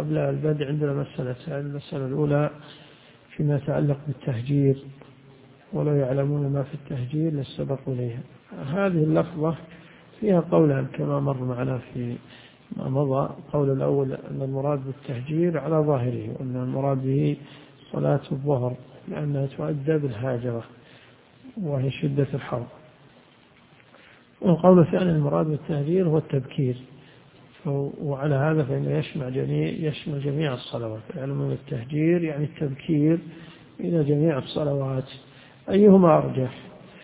قبل البدء عندنا مسألة. المسألة الأولى فيما يتعلق بالتهجير، ولو يعلمون ما في التهجير لاستبقوا إليها. هذه اللفظة فيها قولان كما مر معنا في ما مضى. القول الأول أن المراد بالتهجير على ظاهره، وأن المراد به صلاة الظهر لأنها تؤدى بالهاجرة وهي شدة الحر. والقول الثاني المراد بالتهجير هو التبكير، وعلى هذا فإنه يشمل جميع الصلوات. يعني التهجير يعني التبكير إلى جميع الصلوات. أيهما أرجح؟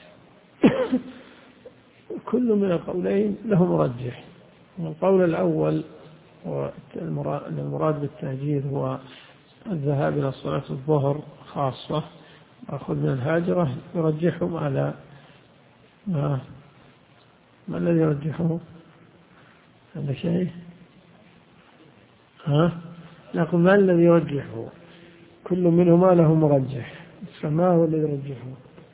كل من القولين له مرجح. القول الأول أن المراد بالتهجير هو الذهاب إلى صلاة الظهر خاصة أخذ من الهاجرة، يرجحهم على ما الذي يرجحه؟ هذا شيء لكن ما الذي يرجحه؟ كل منهما له مرجح، فما هو الذي يرجحه؟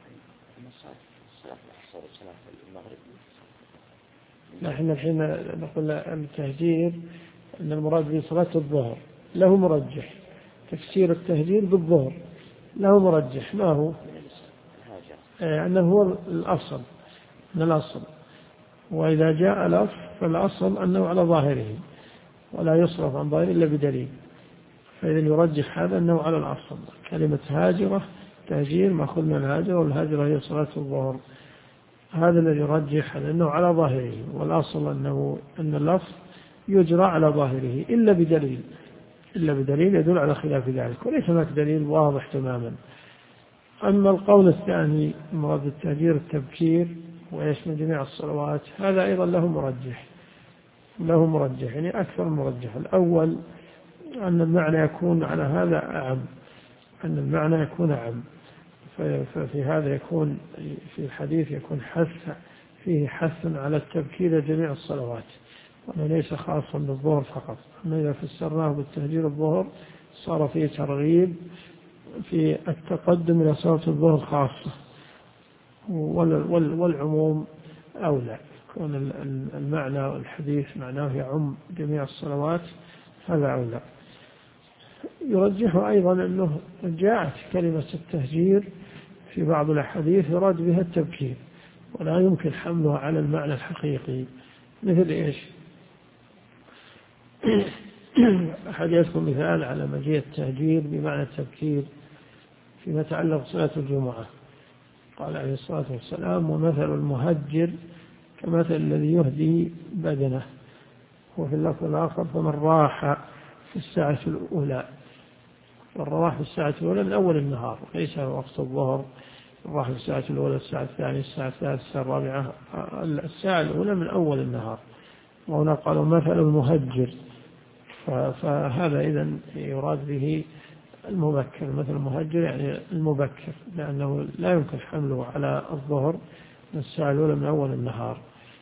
نحن الحين نقول التهجير أن المراد بصلاة الظهر له مرجح، تفسير التهجير بالظهر له مرجح. ما هو؟ أنه هو الأصل من الأصل، وإذا جاء لفظ فالأصل أنه على ظاهره ولا يصرف عن ظاهره إلا بدليل، فإذا يرجح هذا أنه على الأصل. كلمة هاجرة تهجير مأخوذ من الهاجرة، والهاجرة هي صلاة الظهر. هذا الذي يرجح أنه على ظاهره، والأصل أن اللفظ يجرى على ظاهره إلا بدليل يدل على خلاف ذلك، وليس هناك دليل واضح تماما. أما القول الثاني مراد التهجير التبكير ويشمل جميع الصلوات، هذا أيضا له مرجح يعني أكثر مرجح. الأول أن المعنى يكون على هذا أعم، أن المعنى يكون أعم، ففي هذا يكون في الحديث يكون فيه حث على التبكير جميع الصلوات، وأنه ليس خاصا بالظهر فقط. أما إذا فسرناه بالتهجير الظهر صار فيه ترغيب في التقدم إلى صلاة الظهر خاصة، والعموم أولى. يكون المعنى والحديث معناه يعم جميع الصلوات، هذا أولى. يرجح أيضا أنه جاءت كلمة التهجير في بعض الأحاديث يراد بها التبكير، ولا يمكن حملها على المعنى الحقيقي. مثل إيش؟ أحد يذكر مثال على مجيء التهجير بمعنى التبكير فيما يتعلق بصلاة الجمعة. قال عليه الصلاة والسلام: ومثل المهجر كمثل الذي يهدي بدنه. وفي اللفظ الآخر: فمن راح في الساعة الأولى. والرواح في الساعة الأولى من أول النهار، ليس وقت الظهر. الراح في الساعة الأولى، الساعة الثانية، الساعة الثالثة، الساعة الرابعة. الساعة الأولى من أول النهار. وهنا قالوا مثل المهجر، فهذا إذن يراد به المبكر. مثل المهجر يعني المبكر، لأنه لا يمكن حمله على الظهر من الساعة الأولى من أول النهار.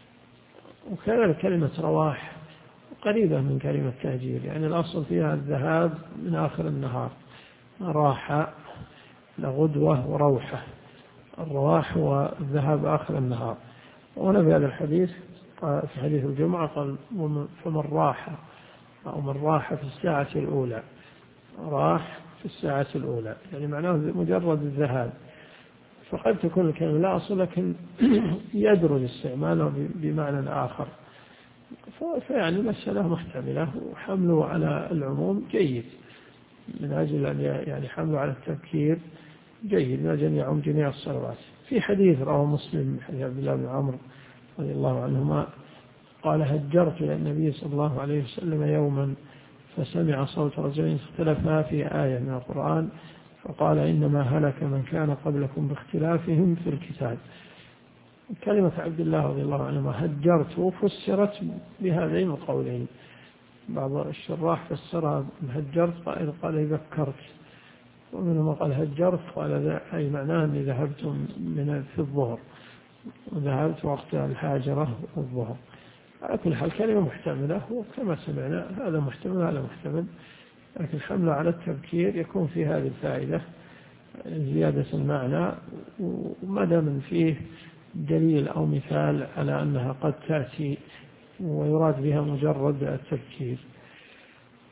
وكذلك كلمة رواح قريبة من كلمة تهجير، يعني الأصل فيها الذهاب من آخر النهار. راحة لغدوة وروحة، الرواح والذهاب آخر النهار. وهنا في هذا الحديث في حديث الجمعة قال: فمن راح أو من راح في الساعة الأولى. راح في الساعة الأولى يعني معناه مجرد الذهاب. فقد تكون الكلمة لا أصل، لكن يدرج استعماله بمعنى آخر. فيعني المسألة محتملة، وحمله على العموم جيد من أجل أن يعني حمله على التبكير جيد من أجل أن يعم جميع الصلوات. في حديث رواه مسلم حديث عبد الله بن عمرو رضي الله عنهما قال: هجرت إلى النبي صلى الله عليه وسلم يوما فسمع صوت رجلين اختلفا في آية من القرآن فقال: إنما هلك من كان قبلكم باختلافهم في الكتاب. كلمة عبد الله رضي الله عنهما هجرت فسرت بهذين القولين. بعض الشراح فسرها هجرت قال ذكرت، ومنهم قال هجرت قال أي معناه أني ذهبت في الظهر، وذهبت وقت الحاجرة الظهر. على كل حال كلمة محتملة، وكما سمعنا هذا محتمل هذا محتمل، لكن حمله على التبكير يكون في هذه الفائدة زيادة المعنى، وما دام فيه دليل أو مثال على أنها قد تأتي ويراد بها مجرد التبكير.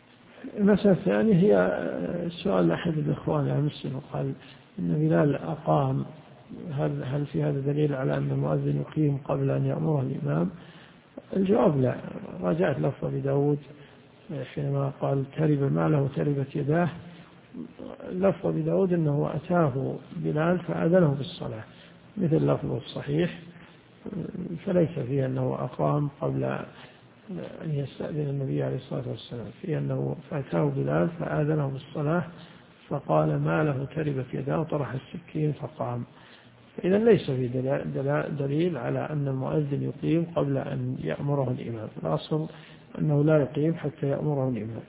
المسألة الثانية هي سؤال أحد الإخوان عن مسلم وقال إن بلال أقام، هل في هذا دليل على أن المؤذن يقيم قبل أن يأمره الإمام؟ الجواب لا. راجعت لفظ أبي داود حينما قال ترب ماله وتربت يداه، لفظ أبي داود أنه أتاه بلال فأذنه بالصلاة مثل لفظه الصحيح، فليس فيه أنه أقام قبل أن يستأذن النبي عليه الصلاة والسلام، فيه أنه فأتاه بلال فآذنه بالصلاة فقال ما له تربت يداه وطرح السكين فقام. فإذا ليس في دليل على أن المؤذن يقيم قبل أن يأمره الإمام، الأصل أنه لا يقيم حتى يأمره الإمام.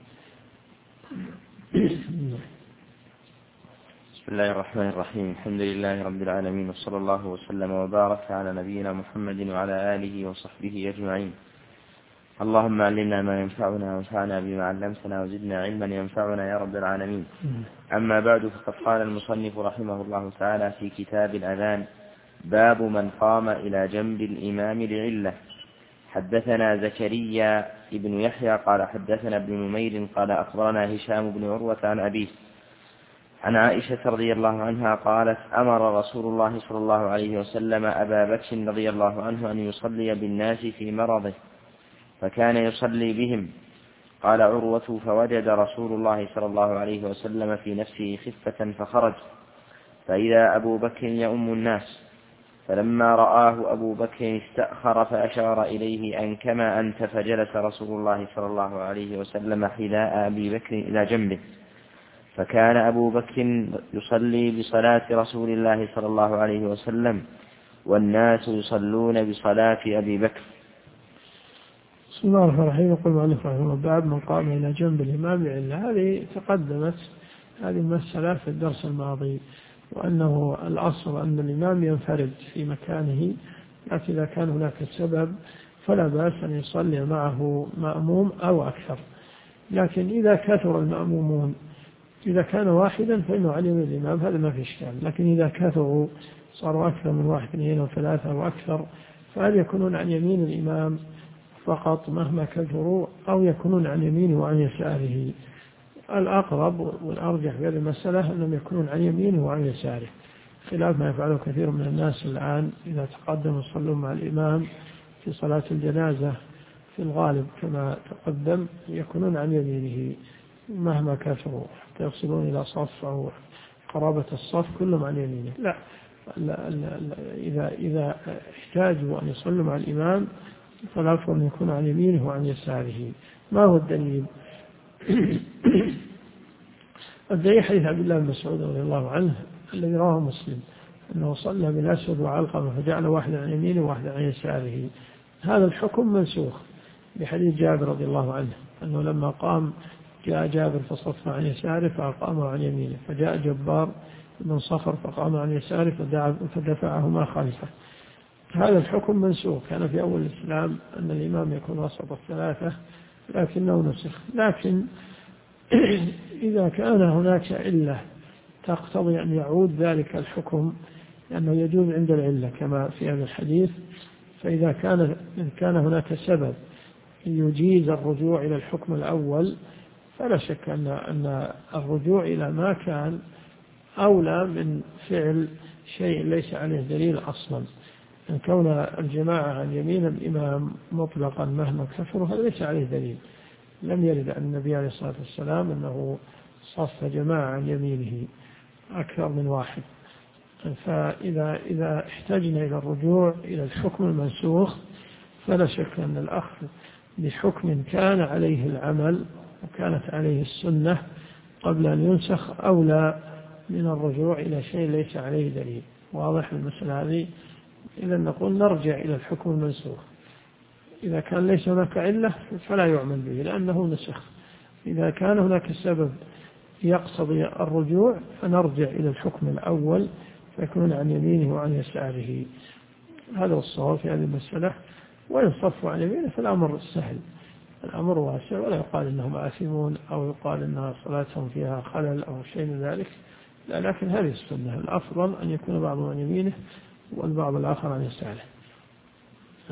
بسم الله الرحمن الرحيم. الحمد لله رب العالمين، وصلى الله وسلم وبارك على نبينا محمد وعلى آله وصحبه أجمعين. اللهم علمنا ما ينفعنا وانفعنا بما علمتنا وزدنا علما ينفعنا يا رب العالمين. أما بعد، فقد قال المصنف رحمه الله تعالى في كتاب الأذان: باب من قام إلى جنب الإمام لعلة. حدثنا زكريا ابن يحيى قال حدثنا ابن نمير قال أخبرنا هشام بن عروة عن أبيه عن عائشة رضي الله عنها قالت: أمر رسول الله صلى الله عليه وسلم أبا بكر رضي الله عنه أن يصلي بالناس في مرضه، فكان يصلي بهم. قال عروة: فوجد رسول الله صلى الله عليه وسلم في نفسه خفة فخرج، فإذا أبو بكر يؤم الناس، فلما رآه أبو بكر استأخر فأشار إليه أن كما أنت، فجلس رسول الله صلى الله عليه وسلم حذاء أبي بكر إلى جنبه، فكان أبو بكر يصلي بصلاة رسول الله صلى الله عليه وسلم والناس يصلون بصلاة أبي بكر. بسم الله الرحمن الرحيم. يقول المؤلف رحمه الله: باب من قام إلى جنب الإمام لعلة. هذه تقدمت هذه المسألة في الدرس الماضي، وأنه الأصل أن الإمام ينفرد في مكانه، لكن إذا كان هناك سبب فلا بأس أن يصلي معه مأموم أو أكثر. لكن إذا كثر المأمومون، إذا كان واحدا فإنه علم الإمام، هذا ما في إشكال. لكن إذا كثروا صاروا أكثر من واحد اثنين وثلاثة وأكثر، فهل يكونون عن يمين الإمام فقط مهما كثروا، أو يكونون عن يمينه وعن يساره؟ الأقرب والأرجح في هذه المسألة أنهم يكونون عن يمينه وعن يساره، خلاف ما يفعله كثير من الناس الآن. إذا تقدم يصلون مع الإمام في صلاة الجنازة في الغالب كما تقدم يكونون عن يمينه مهما كثروا، حتى يصلون إلى صف أو قرابة الصف كلهم عن يمينه. لا, إذا احتاجوا أن يصلوا مع الإمام فالأفضل أن يكون عن يمينه وعن يساره. ما هو الدليل؟ الدليل حديث عبد الله بن مسعود رضي الله عنه الذي رواه مسلم، أنه صلى بالأسود وعلقمة فجعل واحدا عن يمينه وواحدا عن يساره. هذا الحكم منسوخ بحديث جابر رضي الله عنه، أنه لما قام جاء جابر فصف عن يساره فأقامه عن يمينه، فجاء جبار بن صخر فقام عن يساره فدفعهما خلفه. هذا الحكم منسوخ، كان في أول الإسلام أن الإمام يكون وسط الثلاثة، لكنه نسخ. لكن إذا كان هناك علة تقتضي أن يعود ذلك الحكم، لأنه يجوز عند العلة كما في هذا الحديث، فإذا كان هناك سبب يجيز الرجوع إلى الحكم الأول، فلا شك أن الرجوع إلى ما كان أولى من فعل شيء ليس عليه دليل أصلا. أن كون الجماعة عن يمين الإمام مطلقا مهما كثروا هذا ليس عليه دليل. لم يرد عن النبي عليه الصلاة والسلام أنه صف جماعة عن يمينه أكثر من واحد. فإذا احتجنا إلى الرجوع إلى الحكم المنسوخ فلا شك أن الأخذ بحكم كان عليه العمل وكانت عليه السنة قبل أن ينسخ أولى من الرجوع إلى شيء ليس عليه دليل. واضح المسألة هذه؟ إذا نقول نرجع إلى الحكم المنسوخ. إذا كان ليس هناك علة فلا يعمل به لأنه نسخ. إذا كان هناك سبب يقتضي الرجوع فنرجع إلى الحكم الأول فيكون عن يمينه وعن يساره. هذا الصواب في هذه المسألة. وإن صفوا عن يمينه فالأمر سهل، الأمر واسع، ولا يقال إنهم آثمون أو يقال إن صلاتهم فيها خلل أو شيء من ذلك. لا، لكن هذه السنة، الأفضل أن يكون بعضهم عن يمينه والبعض الآخر عن يساره.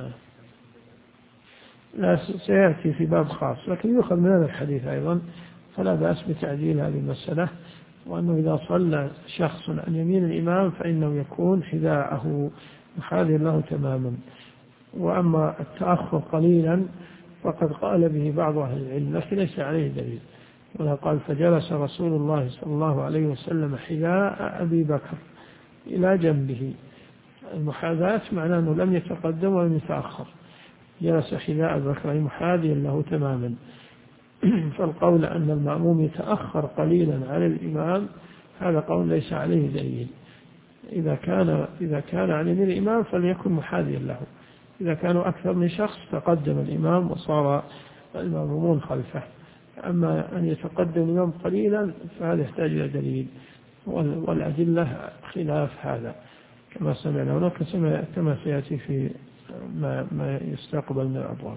لا، سيأتي في باب خاص، لكن يؤخذ من هذا الحديث أيضا فلا بأس بتعديل هذه المسألة، وأنه إذا صلى شخص عن يمين الإمام فإنه يكون حذاءه محاذيا له تماما. وأما التأخر قليلا فقد قال به بعض أهل العلم لكن ليس عليه دليل، ولا قال فجلس رسول الله صلى الله عليه وسلم حذاء أبي بكر إلى جنبه. المحاذاة معناه أنه لم يتقدم ولم يتأخر، جلس حذاء أبي بكر محاذيا له تماما. فالقول أن المأموم يتأخر قليلا على الإمام هذا قول ليس عليه دليل. إذا كان عن يمين الإمام فليكن محاذيا له، إذا كانوا أكثر من شخص تقدم الإمام وصار المأمومون خلفه. أما أن يتقدم الإمام قليلا فهذا يحتاج إلى دليل، والأدلة خلاف هذا كما سمعنا هناك كما سيأتي في ما يستقبل من الأبواب.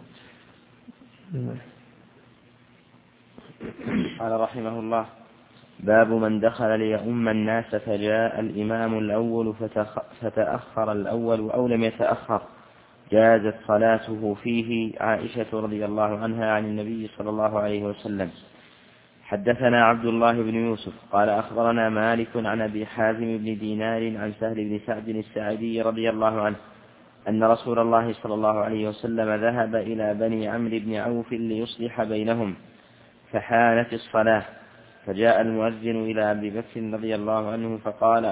قال رحمه الله: باب من دخل ليؤم الناس فجاء الإمام الأول فتأخر الأول أو لم يتأخر جازت صلاته فيه. عائشة رضي الله عنها عن النبي صلى الله عليه وسلم. حدثنا عبد الله بن يوسف قال أخبرنا مالك عن أبي حازم بن دينار عن سهل بن سعد الساعدي رضي الله عنه أن رسول الله صلى الله عليه وسلم ذهب إلى بني عمرو بن عوف ليصلح بينهم، فحانت الصلاة، فجاء المؤذن إلى أبي بكر رضي الله عنه فقال: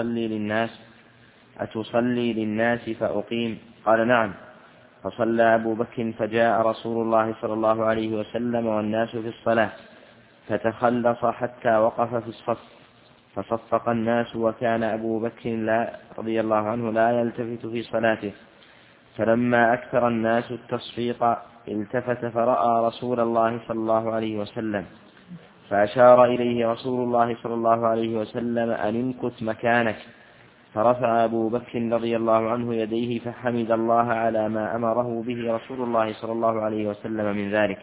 أتصلي للناس فأقيم؟ قال: نعم. فصلى أبو بكر، فجاء رسول الله صلى الله عليه وسلم والناس في الصلاة، فتخلص حتى وقف في الصف، فصفق الناس، وكان أبو بكر رضي الله عنه لا يلتفت في صلاته. فلما أكثر الناس التصفيق التفت فرأى رسول الله صلى الله عليه وسلم، فأشار إليه رسول الله صلى الله عليه وسلم أن امكث مكانك. فرفع أبو بكر رضي الله عنه يديه فحمد الله على ما أمره به رسول الله صلى الله عليه وسلم من ذلك،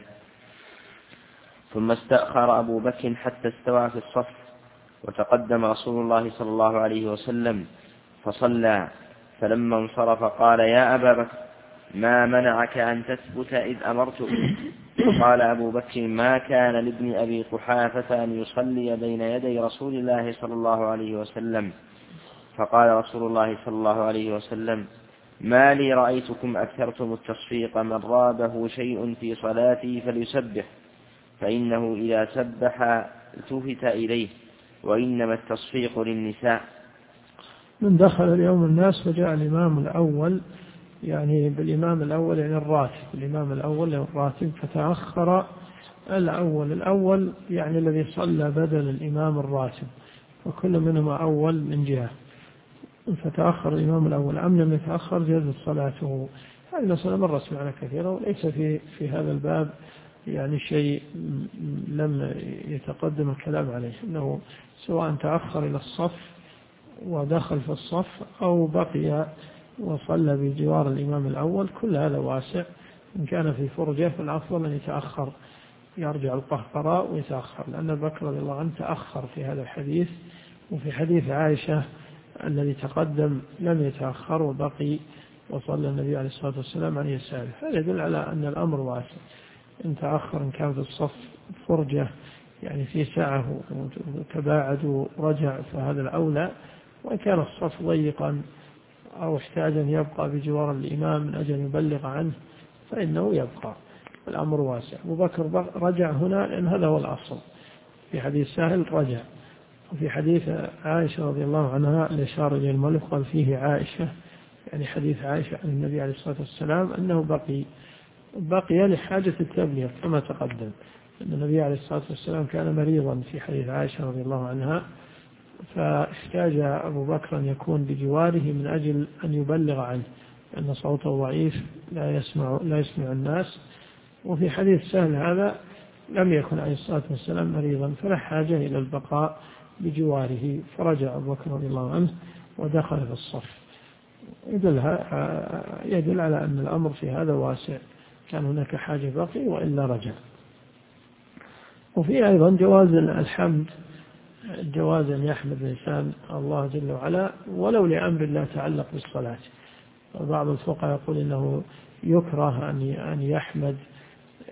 ثم استأخر أبو بكر حتى استوى في الصف، وتقدم رسول الله صلى الله عليه وسلم فصلى. فلما انصرف قال: يا أبا بكر، ما منعك أن تثبت إذ أمرتك؟ قال أبو بكر: ما كان لابن أبي قحافة أن يصلي بين يدي رسول الله صلى الله عليه وسلم. فقال رسول الله صلى الله عليه وسلم: ما لي رأيتكم أكثرتم التصفيق، من رابه شيء في صلاتي فليسبح، فإنه إذا سبح التفت إليه، وإنما التصفيق للنساء. من دخل اليوم الناس وجاء الإمام الأول، يعني بالإمام الأول يعني الراتب، الإمام الأول يعني الراتب، فتأخر الأول يعني الذي صلى بدل الإمام الراتب، وكل منهما أول من جهة. فتأخر الإمام الأول أم لم يتأخر جازت صلاته. هذه المسألة مرت معنا كثيرا، وليس في هذا الباب يعني شيء لم يتقدم الكلام عليه، أنه سواء تأخر إلى الصف ودخل في الصف أو بقي وصلى بجوار الإمام الأول، كل هذا واسع. إن كان في فرجة فالأفضل أن يتأخر، يرجع القهقراء ويتأخر، لأن بكر رضي الله عنه تأخر في هذا الحديث. وفي حديث عائشة الذي تقدم لم يتأخر وبقي وصلى النبي عليه الصلاة والسلام عن يساره. هذا يدل على أن الأمر واسع. إن تأخر إن كان في الصف فرجة يعني في ساعة وتباعد ورجع فهذا الأولى، وإن كان الصف ضيقا أو احتاج أن يبقى بجوار الإمام من أجل يبلغ عنه فإنه يبقى، الأمر واسع. أبو بكر رجع هنا لأن هذا هو الأصل. في حديث سهل رجع، وفي حديث عائشة رضي الله عنها الإشارة إلى الملك قال فيه عائشة، يعني حديث عائشة عن النبي عليه الصلاة والسلام أنه بقي لحاجة التبليغ كما تقدم، أن النبي عليه الصلاة والسلام كان مريضا في حديث عائشة رضي الله عنها، فاحتاج أبو بكر أن يكون بجواره من أجل أن يبلغ عنه، لأن صوته ضعيف لا يسمع الناس. وفي حديث سهل هذا لم يكن عليه الصلاة والسلام مريضا، فلا حاجة إلى البقاء بجواره، فرجع أبو بكر رضي الله عنه ودخل في الصف. يدل على أن الأمر في هذا واسع، كان هناك حاجة بقي وإلا رجع. وفي أيضا جواز الحمد، جواز أن يحمد الإنسان الله جل وعلا ولو لأمر لا يتعلق بالصلاة. بعض الفقهاء يقول إنه يكره أن يحمد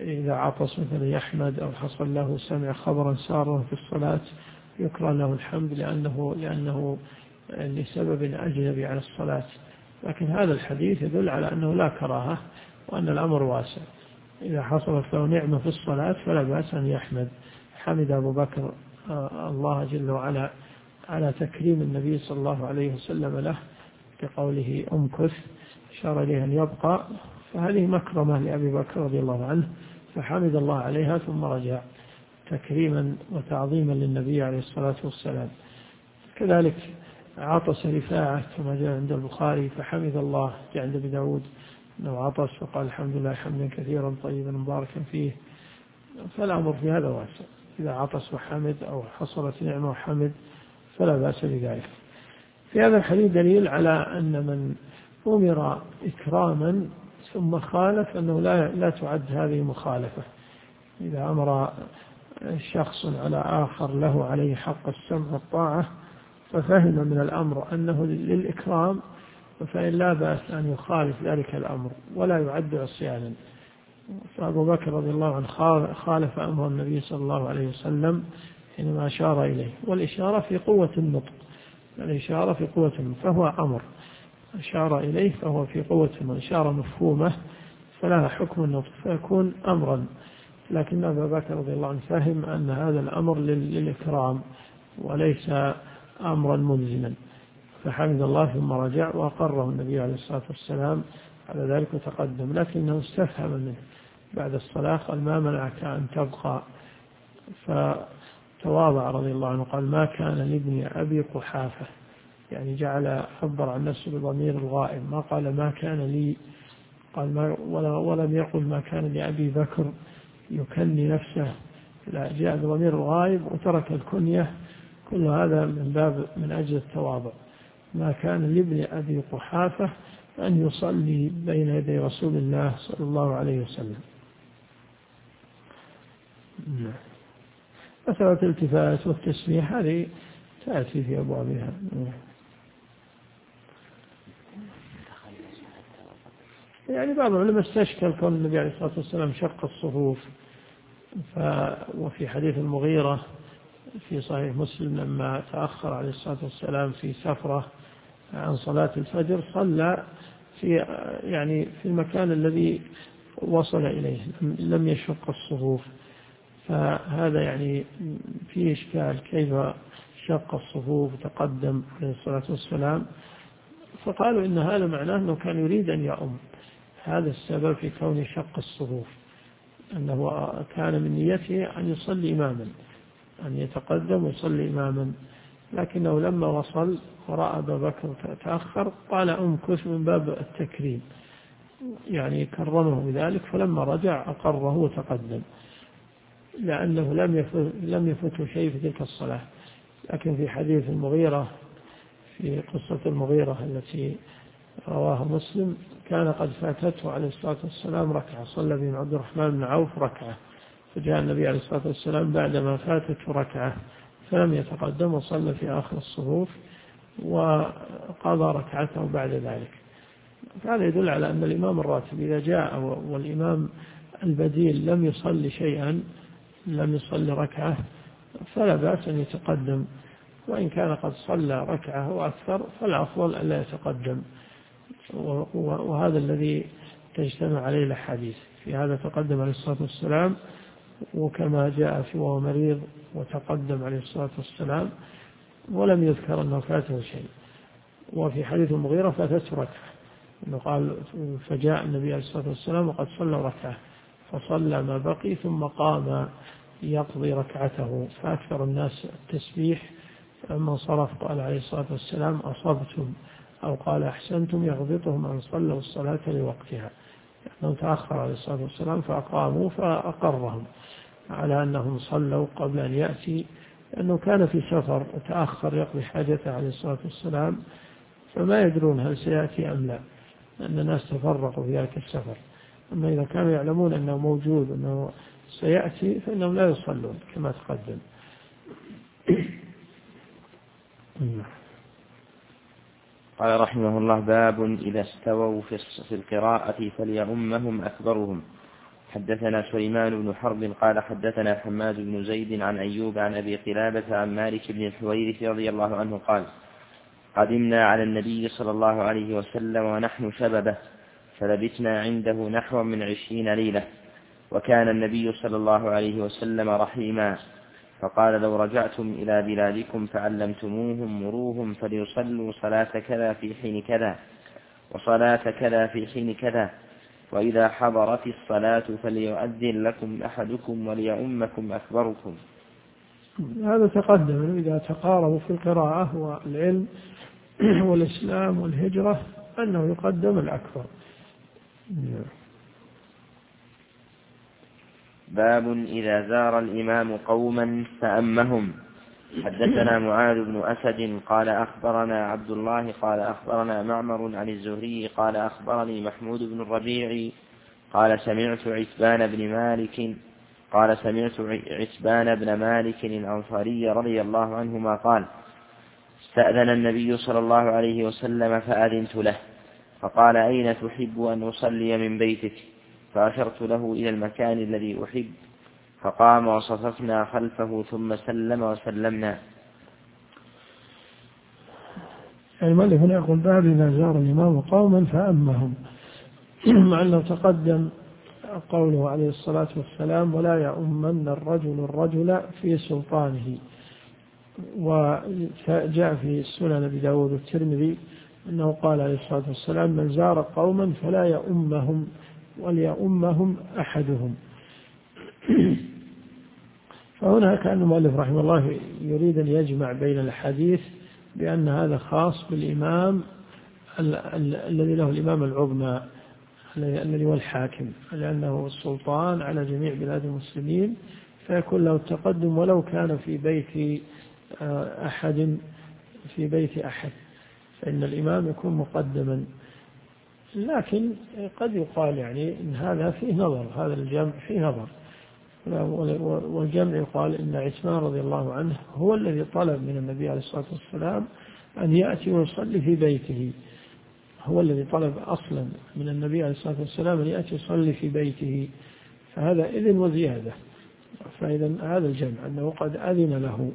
إذا عطس مثلا يحمد، أو حصل له سمع خبرا سارا في الصلاة يكره له الحمد لأنه لسبب أجنبي عن الصلاة. لكن هذا الحديث يدل على أنه لا كراهة وأن الأمر واسع. إذا حصلت له نعمة في الصلاة فلا بأس أن يحمد. حمد أبو بكر الله جل وعلا على تكريم النبي صلى الله عليه وسلم له بقوله أمكث، أشار إليه أن يبقى، فهذه مكرمة لأبي بكر رضي الله عنه، فحمد الله عليها ثم رجع تكريما وتعظيما للنبي عليه الصلاة والسلام. كذلك عطس رفاعة كما جاء عند البخاري فحمد الله، جاء عند أبي داود أنه عطس وقال الحمد لله حمدا كثيرا طيبا مباركا فيه. فالأمر في هذا واسع، إذا عطس وحمد أو حصلت نعمة وحمد فلا بأس بذلك. في هذا الحديث دليل على أن من أمر إكراما ثم خالف أنه لا تعد هذه مخالفة. إذا أمر شخص على آخر له عليه حق السمع والطاعة ففهم من الأمر أنه للإكرام، فإن لا بأس أن يخالف ذلك الأمر ولا يعد عصيانا. فأبو بكر رضي الله عنه خالف أمر النبي صلى الله عليه وسلم حينما أشار إليه، والإشارة في قوة النطق، الإشارة في قوة النطق فهو أمر، أشار إليه فهو في قوة النطق، إشارة مفهومة فلها حكم النطق فيكون أمرا. لكن أبا بكر رضي الله عنه فهم أن هذا الأمر للإكرام وليس أمرا ملزما، فحمد الله ثم رجع وأقره النبي عليه الصلاة والسلام على ذلك وتقدم. لكنه استفهم منه بعد الصلاة قال ما منعك أن تبقى، فتواضع رضي الله عنه قال ما كان لابن أبي قحافة، يعني جعل عبر عن نفسه بضمير الغائب، ما قال ما كان لي، قال ما ولم يقل ما كان لأبي بكر يكني نفسه، لا جاء بضمير الغائب وترك الكنية. كل هذا من أجل التواضع. ما كان لابن أبي قحافة أن يصلي بين يدي رسول الله صلى الله عليه وسلم. مسألة الالتفات والتسميح هذه تأتي في أبوابها. يعني بعض العلماء استشكل كون النبي عليه الصلاة والسلام شق الصفوف، وفي حديث المغيرة في صحيح مسلم لما تأخر عليه الصلاة والسلام في سفرة عن صلاة الفجر صلى في المكان الذي وصل إليه، لم يشق الصفوف. فهذا يعني فيه إشكال، كيف شق الصفوف وتقدم عليه الصلاة والسلام؟ فقالوا إن هذا معناه أنه كان يريد أن يؤم، هذا السبب في كون شق الصفوف، أنه كان من نيته أن يصلي إماما، أن يتقدم ويصلي إماما، لكنه لما وصل ورأى أبا بكر تأخر قال أمكث من باب التكريم، يعني كرمه بذلك، فلما رجع أقره وتقدم، لأنه لم يفته شيء في تلك الصلاة. لكن في حديث المغيرة، في قصة المغيرة التي رواه مسلم، كان قد فاتته عليه الصلاة والسلام ركعة، صلى بهم عبد الرحمن بن عوف ركعة، فجاء النبي عليه الصلاة والسلام بعدما فاتته ركعة فلم يتقدم وصلى في آخر الصفوف وقضى ركعته بعد ذلك. هذا يدل على أن الإمام الراتب إذا جاء والإمام البديل لم يصلي شيئا، لم يصلي ركعة، فلا بأس أن يتقدم، وإن كان قد صلى ركعة وأكثر فالأفضل ألا يتقدم. وهذا الذي تجتمع عليه الأحاديث في هذا، تقدم عليه الصلاة والسلام، وكما جاء في وهو مريض وتقدم عليه الصلاة والسلام ولم يذكر أنه فاته شيء. وفي حديث المغيرة فاتته ركعة، أنه قال فجاء النبي عليه الصلاة والسلام وقد صلى ركعة فصلى ما بقي ثم قام يقضي ركعته، فأكثر الناس التسبيح، فلما صرف قال عليه الصلاة والسلام أصبتم، أو قال أحسنتم، يغبطهم أن صلوا الصلاة لوقتها، لأنه تأخر عليه الصلاة والسلام فأقاموا فأقرهم على أنهم صلوا قبل أن يأتي، لأنه كان في سفر وتأخر يقضي حاجته عليه الصلاة والسلام، فما يدرون هل سيأتي أم لا، لأن الناس تفرقوا في ذلك السفر. أما إذا كانوا يعلمون أنه موجود أنه سيأتي فإنهم لا يصلون كما تقدم. قال رحمه الله: باب إذا استووا في القراءة فليؤمهم أكبرهم، حدثنا سليمان بن حرب قال حدثنا حماد بن زيد عن أيوب عن أبي قلابة عن مالك بن الحويرث رضي الله عنه قال قدمنا على النبي صلى الله عليه وسلم ونحن شببه فلبثنا عنده نحو من 20 ليلة، وكان النبي صلى الله عليه وسلم رحيما، فقال لو رجعتم إلى بلادكم فعلمتموهم مروهم فليصلوا صلاة كذا في حين كذا وصلاة كذا في حين كذا، وإذا حضرت الصلاة فليؤذن لكم أحدكم وليؤمكم أكبركم. هذا تقدم إذا تقاربوا في القراءة والعلم والإسلام والهجرة أنه يقدم الأكبر. باب إذا زار الإمام قوما فأمهم. حدثنا معاذ بن أسد قال أخبرنا عبد الله قال أخبرنا معمر عن الزهري قال أخبرني محمود بن الربيع قال سمعت عتبان بن مالك الأنصاري رضي الله عنهما قال استأذن النبي صلى الله عليه وسلم فأذنت له، فقال أين تحب أن أصلي من بيتك؟ فأشرت له إلى المكان الذي أحب، فقام وصففنا خلفه ثم سلم وسلمنا. المؤلف هنا يقول باب إذا زار الإمام قوما فأمهم، مع أنه تقدم قوله عليه الصلاة والسلام ولا يؤمن الرجل في سلطانه، وجاء في سنن أبي داود والترمذي أنه قال عليه الصلاة والسلام من زار قوما فلا يؤمهم وليؤمهم أحدهم. فهنا كان المؤلف رحمه الله يريد أن يجمع بين الحديث بأن هذا خاص بالإمام الذي له الإمام العظمى الذي هو الحاكم، لأنه السلطان على جميع بلاد المسلمين، فيكون له التقدم ولو كان في بيت أحد فإن الإمام يكون مقدما. لكن قد يقال يعني إن هذا فيه نظر، هذا الجمع فيه نظر، والجمع يقال إن عثمان رضي الله عنه هو الذي طلب من النبي عليه الصلاة والسلام أن يأتي ويصلي في بيته، هو الذي طلب أصلا من النبي عليه الصلاة والسلام أن يأتي يصلي في بيته، فهذا إذن وزيادة. فإذا هذا الجمع أنه قد أذن له،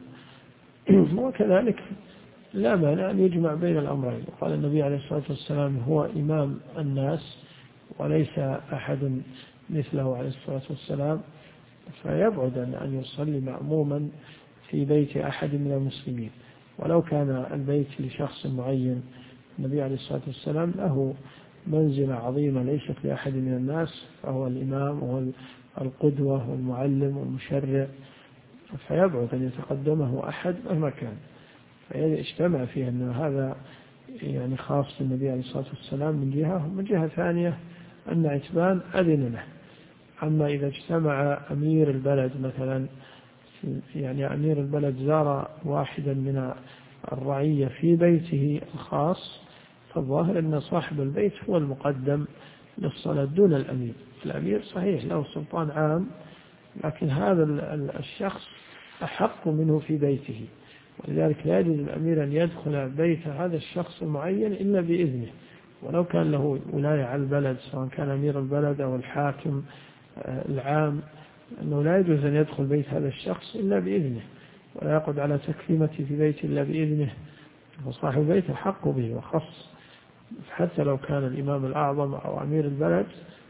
وكذلك لا مانع أن يجمع بين الأمرين. قال النبي عليه الصلاة والسلام هو إمام الناس وليس أحد مثله عليه الصلاة والسلام، فيبعد أن يصلي مأموما في بيت أحد من المسلمين، ولو كان البيت لشخص معين. النبي عليه الصلاة والسلام له منزلة عظيمة ليست لأحد من الناس، فهو الإمام وهو القدوة والمعلم والمشرع، فيبعد أن يتقدمه أحد مهما كان. فاجتمع فيه أن هذا يعني خاص بالنبي عليه الصلاة والسلام من جهة، ومن جهة ثانية أن عتبان أذن له. أما إذا اجتمع أمير البلد مثلا، يعني أمير البلد زار واحدا من الرعية في بيته الخاص، فالظاهر أن صاحب البيت هو المقدم للصلاة دون الأمير. الأمير صحيح له سلطان عام، لكن هذا الشخص أحق منه في بيته، ولذلك لا يجوز الأمير أن يدخل بيت هذا الشخص المعين إلا بإذنه، ولو كان له ولاية على البلد، سواء كان أمير البلد أو الحاكم العام، أنه لا يجوز أن يدخل بيت هذا الشخص إلا بإذنه، ولا يقعد على تكريمته في بيت إلا بإذنه، وصاحب البيت حق به وخص، حتى لو كان الإمام الأعظم أو أمير البلد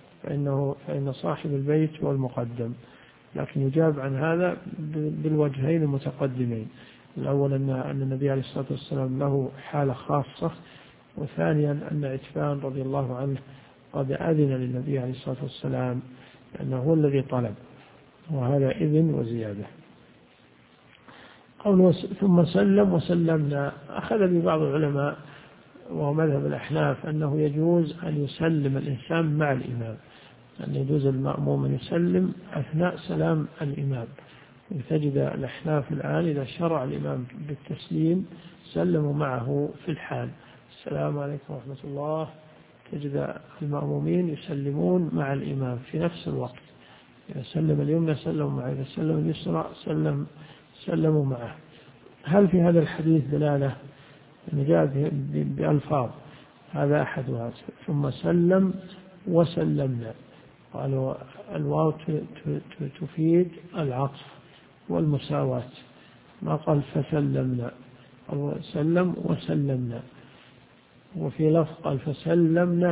فإن صاحب البيت هو المقدم. لكن يجاب عن هذا بالوجهين المتقدمين، الأول أن النبي عليه الصلاة والسلام له حالة خاصة، وثانيا أن عتبان رضي الله عنه قد أذن للنبي عليه الصلاة والسلام لأنه هو الذي طلب، وهذا إذن وزيادة. قوله ثم سلم وسلمنا، أخذ ببعض العلماء ومذهب الأحناف أنه يجوز أن يسلم الإنسان مع الإمام، أن يجوز المأموم أن يسلم أثناء سلام الإمام. تجد الأحناف الآن إذا شرع الإمام بالتسليم سلموا معه في الحال، السلام عليكم ورحمة الله، تجد المأمومين يسلمون مع الإمام في نفس الوقت، إذا سلم اليمنى سلموا معه، إذا سلم اليسرى سلموا معه. هل في هذا الحديث دلالة؟ جاء بألفاظ، هذا أحدها، ثم سلم وسلمنا، قالوا الواو تفيد العطف والمساواة، ما قال فسلمنا، قال سلم وسلمنا. وفي لفظ قال فسلمنا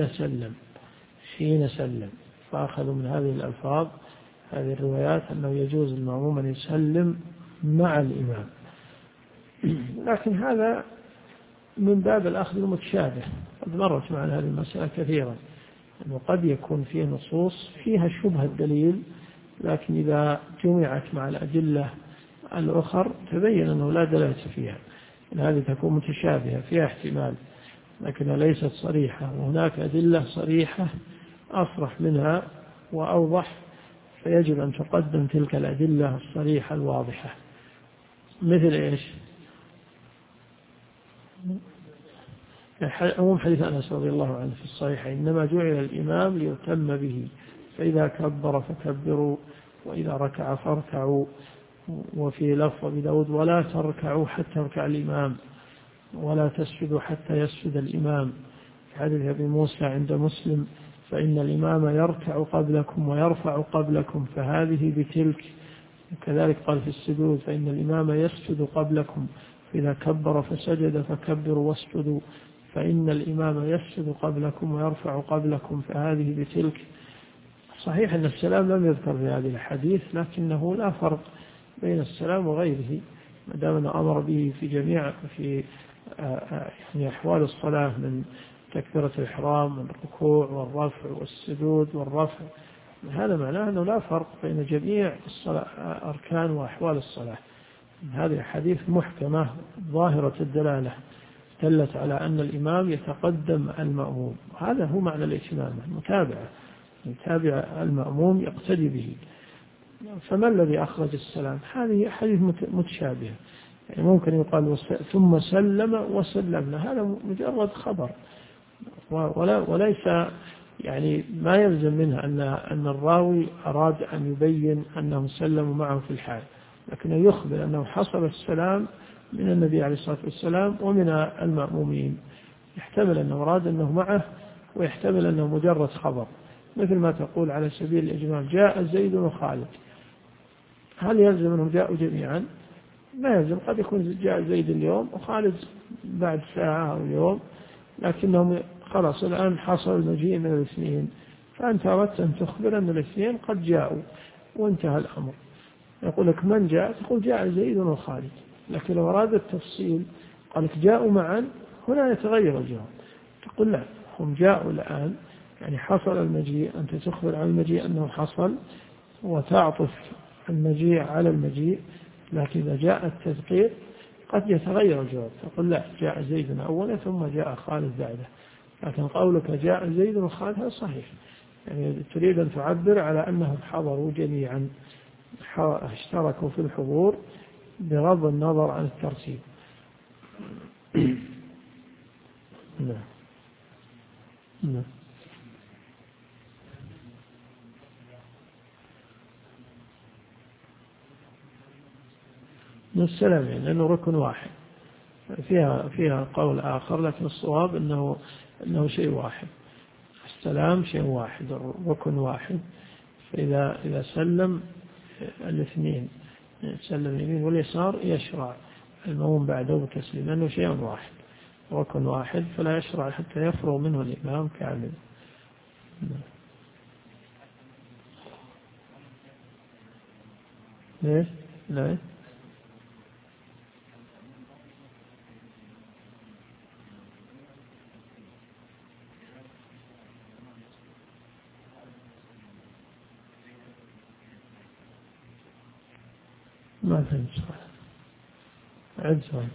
حين سلم. فأخذوا من هذه الألفاظ هذه الروايات أنه يجوز المأموم أن يسلم مع الإمام. لكن هذا من باب الأخذ المتشابه، قد مرت معنا هذه المسألة كثيرا، أنه قد يكون فيه نصوص فيها شبه الدليل، لكن إذا جمعت مع الأدلة الأخر تبين أنه لا دلالة فيها، إن هذه تكون متشابهة فيها احتمال لكنها ليست صريحة، وهناك أدلة صريحة أصرح منها وأوضح، فيجب أن تقدم تلك الأدلة الصريحة الواضحة. مثل إيش؟ عموم حديث أنس رضي الله عنه في الصحيح: إنما جعل الإمام ليتم به، فإذا كبر فكبروا وإذا ركع فاركعوا. وفي لفظ أبي داود: ولا تركعوا حتى يركع الإمام ولا تسجدوا حتى يسجد الإمام. في حديث أبي موسى عند مسلم: فإن الإمام يركع قبلكم ويرفع قبلكم فهذه بتلك. وكذلك قال في السجود: فإن الإمام يسجد قبلكم فإذا كبر فسجد فكبروا واسجدوا، فإن الإمام يسجد قبلكم ويرفع قبلكم فهذه بتلك. صحيح أن السلام لم يذكر في هذه الحديث، لكنه لا فرق بين السلام وغيره ما دام أمر به في جميع يعني أحوال الصلاة، من تكبيرة الإحرام، من الركوع والرفع والسجود والرفع. هذا معناه أنه لا فرق بين جميع أركان وأحوال الصلاة. هذه الحديث محكمة ظاهرة الدلالة، دلت على أن الإمام يتقدم المأموم. هذا هو معنى الإتمام، المتابعة، يتابع المأموم يقتدي به. فما الذي أخرج السلام؟ هذه حديث متشابه، يعني ممكن يقال ثم سلم وسلمنا، هذا مجرد خبر، وليس يعني ما يلزم منه أن الراوي أراد أن يبين أنهم سلموا معه في الحال، لكنه يخبر أنه حصل السلام من النبي عليه الصلاة والسلام ومن المأمومين. يحتمل أنه أراد أنه معه، ويحتمل أنه مجرد خبر، مثل ما تقول على سبيل الإجمال: جاء زيد وخالد. هل يلزم أنهم جاءوا جميعا؟ ما يلزم، قد يكون جاء زيد اليوم وخالد بعد ساعة أو يوم، لكنهم خلاص الآن حصل المجيء من الاثنين، فأنت أردت أن تخبر أن الاثنين قد جاءوا وانتهى الأمر. يقول لك: من جاء؟ تقول: جاء زيد وخالد. لكن لو أراد التفصيل قال لك: جاءوا معا، هنا يتغير الجواب، تقول: لا، هم جاءوا الآن، يعني حصل المجيء، أنت تخبر عن المجيء أنه حصل وتعطف المجيء على المجيء. لكن إذا جاء التذكير قد يتغير الجواب، تقول: لا، جاء زيد أولا ثم جاء خالد بعده. لكن قولك جاء زيد وخالد هذا صحيح، يعني تريد أن تعبر على أنهم حضروا جميعا، اشتركوا في الحضور بغض النظر عن الترتيب. نعم. نعم. من السلام، يعني لأنه ركن واحد، فيها قول آخر، لكن الصواب أنه شيء واحد. السلام شيء واحد، ركن واحد. فإذا سلم الاثنين، سلم اليمين واليسار، يشرع المأموم بعده بتسليم، لأنه شيء واحد، ركن واحد، فلا يشرع حتى يفرغ منه الإمام كامل. ليش؟ لا، ما فهمت سؤال. عد سؤال.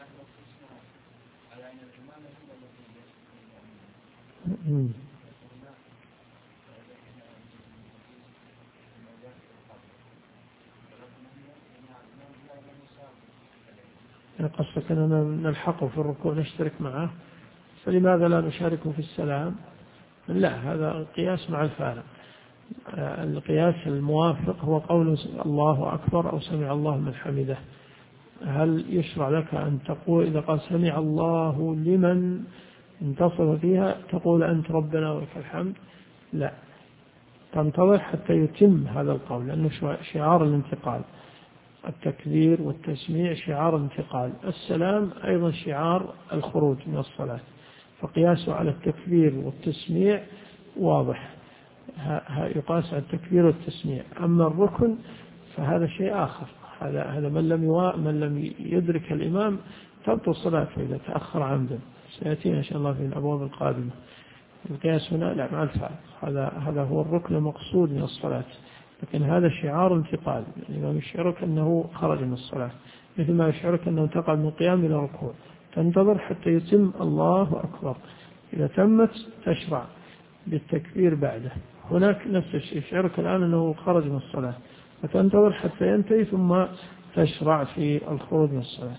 قصدك أننا نلحقه في الركوع نشترك معه، فلماذا لا نشاركه في السلام؟ لا، هذا القياس مع الفارق. القياس الموافق هو قول الله أكبر أو سمع الله من حمده. هل يشرع لك أن تقول إذا قال سمع الله لمن انتصر فيها تقول أنت ربنا ولك الحمد؟ لا، تنتظر حتى يتم هذا القول، لأنه شعار الانتقال. التكبير والتسميع شعار الانتقال، السلام أيضا شعار الخروج من الصلاة، فقياسه على التكبير والتسميع واضح، يقاس على التكبير والتسميع. أما الركن فهذا شيء آخر، هذا من لم يدرك الإمام تبطل صلاته إذا تأخر عمدا، سيأتينا إن شاء الله في الأبواب القادمة. القياس هنا لا مع الفعل، هذا هو الركن المقصود من الصلاة، لكن هذا شعار انتقال، يعني يشعرك أنه خرج من الصلاة، مثل ما يشعرك أنه انتقل من قيام إلى ركوع، تنتظر حتى يتم الله أكبر، إذا تمت تشرع بالتكبير بعده. هناك نفس الشيء، يشعرك الآن أنه خرج من الصلاة، فتنتظر حتى ينتهي ثم تشرع في الخروج من الصلاة.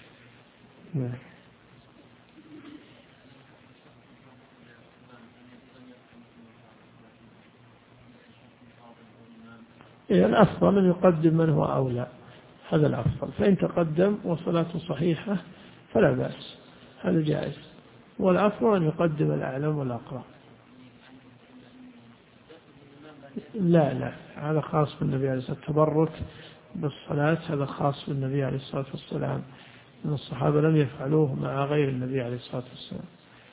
الأفضل أن يقدم من هو أولى، هذا الأفضل، فإن تقدم وصلاته صحيحة فلا بأس، هذا جائز، والأفضل أن يقدم الأعلم والأقرأ. لا هذا خاص بالنبي عليه الصلاة والسلام، التبرك بالصلاة هذا خاص بالنبي عليه الصلاة والسلام، أن الصحابة لم يفعلوه مع غير النبي عليه الصلاة والسلام.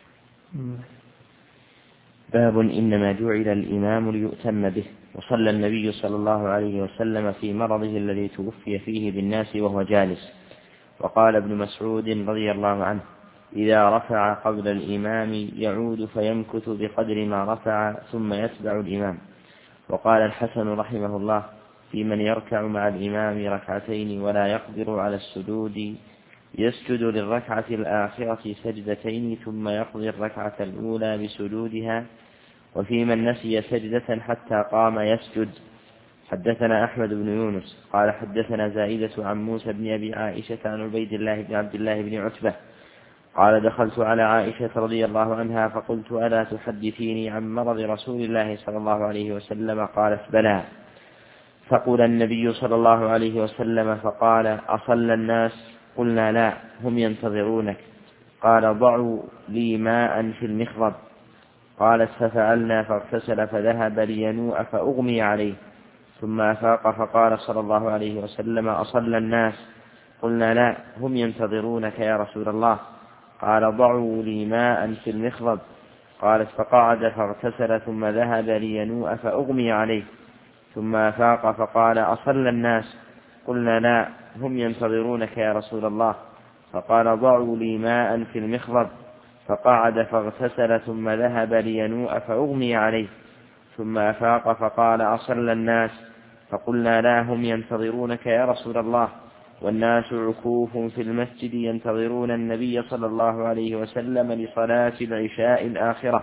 باب إنما جعل الإمام ليؤتم به. وصلى النبي صلى الله عليه وسلم في مرضه الذي توفي فيه بالناس وهو جالس. وقال ابن مسعود رضي الله عنه: إذا رفع قبل الإمام يعود فيمكث بقدر ما رفع ثم يتبع الإمام. وقال الحسن رحمه الله: في من يركع مع الإمام ركعتين ولا يقدر على السجود يسجد للركعة الآخرة سجدتين ثم يقضي الركعة الأولى بسجودها. وفي من نسي سجدة حتى قام يسجد. حدثنا أحمد بن يونس قال حدثنا زائدة عن موسى بن أبي عائشة عن عبيد الله بن عبد الله بن عتبة قال: دخلت على عائشة رضي الله عنها فقلت: ألا تحدثيني عن مرض رسول الله صلى الله عليه وسلم؟ قالت: بلى. فقال النبي صلى الله عليه وسلم فقال: أصلى الناس؟ قلنا: لا، هم ينتظرونك. قال: ضعوا لي ماء في المخضب. قالت: ففعلنا فاغتسل فذهب لينوء فأغمي عليه، ثم أفاق فقال صلى الله عليه وسلم: أصلى الناس؟ قلنا: لا، هم ينتظرونك يا رسول الله. قال: ضعوا لي ماء في المخضب. قالت: فقعد فاغتسل ثم ذهب لينوء فأغمي عليه، ثم أفاق فقال: أصلى الناس؟ قلنا: لا، هم ينتظرونك يا رسول الله. فقال: ضعوا لي ماء في المخضب. فقعد فاغتسل ثم ذهب لينوء فأغمي عليه، ثم أفاق فقال: أصلى الناس؟ فقلنا: لا، هم ينتظرونك يا رسول الله. والناس عكوف في المسجد ينتظرون النبي صلى الله عليه وسلم لصلاة العشاء الآخرة.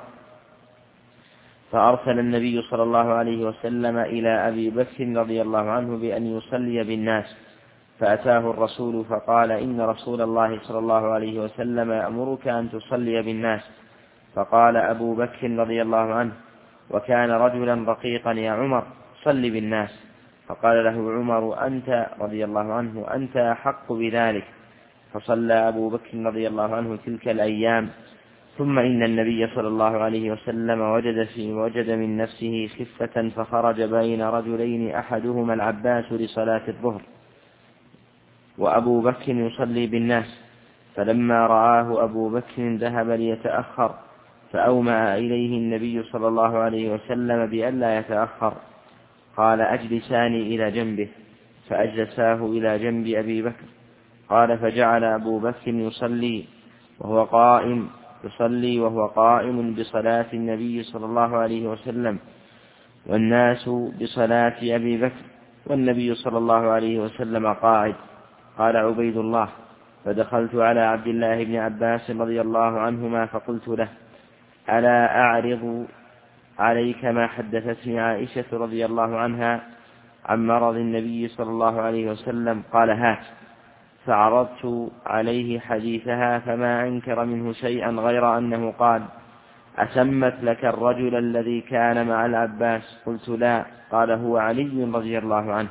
فأرسل النبي صلى الله عليه وسلم إلى أبي بكر رضي الله عنه بأن يصلي بالناس، فأتاه الرسول فقال: إن رسول الله صلى الله عليه وسلم يأمرك أن تصلي بالناس. فقال أبو بكر رضي الله عنه: وكان رجلا رقيقا يا عمر، صل بالناس. فقال له عمر: أنت رضي الله عنه أنت أحق بذلك. فصلى أبو بكر رضي الله عنه تلك الأيام. ثم إن النبي صلى الله عليه وسلم وجد من نفسه خفة فخرج بين رجلين أحدهما العباس لصلاة الظهر وأبو بكر يصلي بالناس، فلما رآه أبو بكر ذهب ليتأخر، فأومأ إليه النبي صلى الله عليه وسلم بألا يتأخر. قال: أجلساني إلى جنبه، فأجلساه إلى جنب أبي بكر. قال: فجعل أبو بكر يصلي وهو قائم بصلاة النبي صلى الله عليه وسلم، والناس بصلاة أبي بكر، والنبي صلى الله عليه وسلم قاعد. قال عبيد الله: فدخلت على عبد الله بن عباس رضي الله عنهما فقلت له: ألا أعرض عليك ما حدثتني عائشة رضي الله عنها عن مرض النبي صلى الله عليه وسلم؟ قال: هات. فعرضت عليه حديثها فما أنكر منه شيئا غير أنه قال: أسمت لك الرجل الذي كان مع العباس؟ قلت: لا. قال: هو علي رضي الله عنه.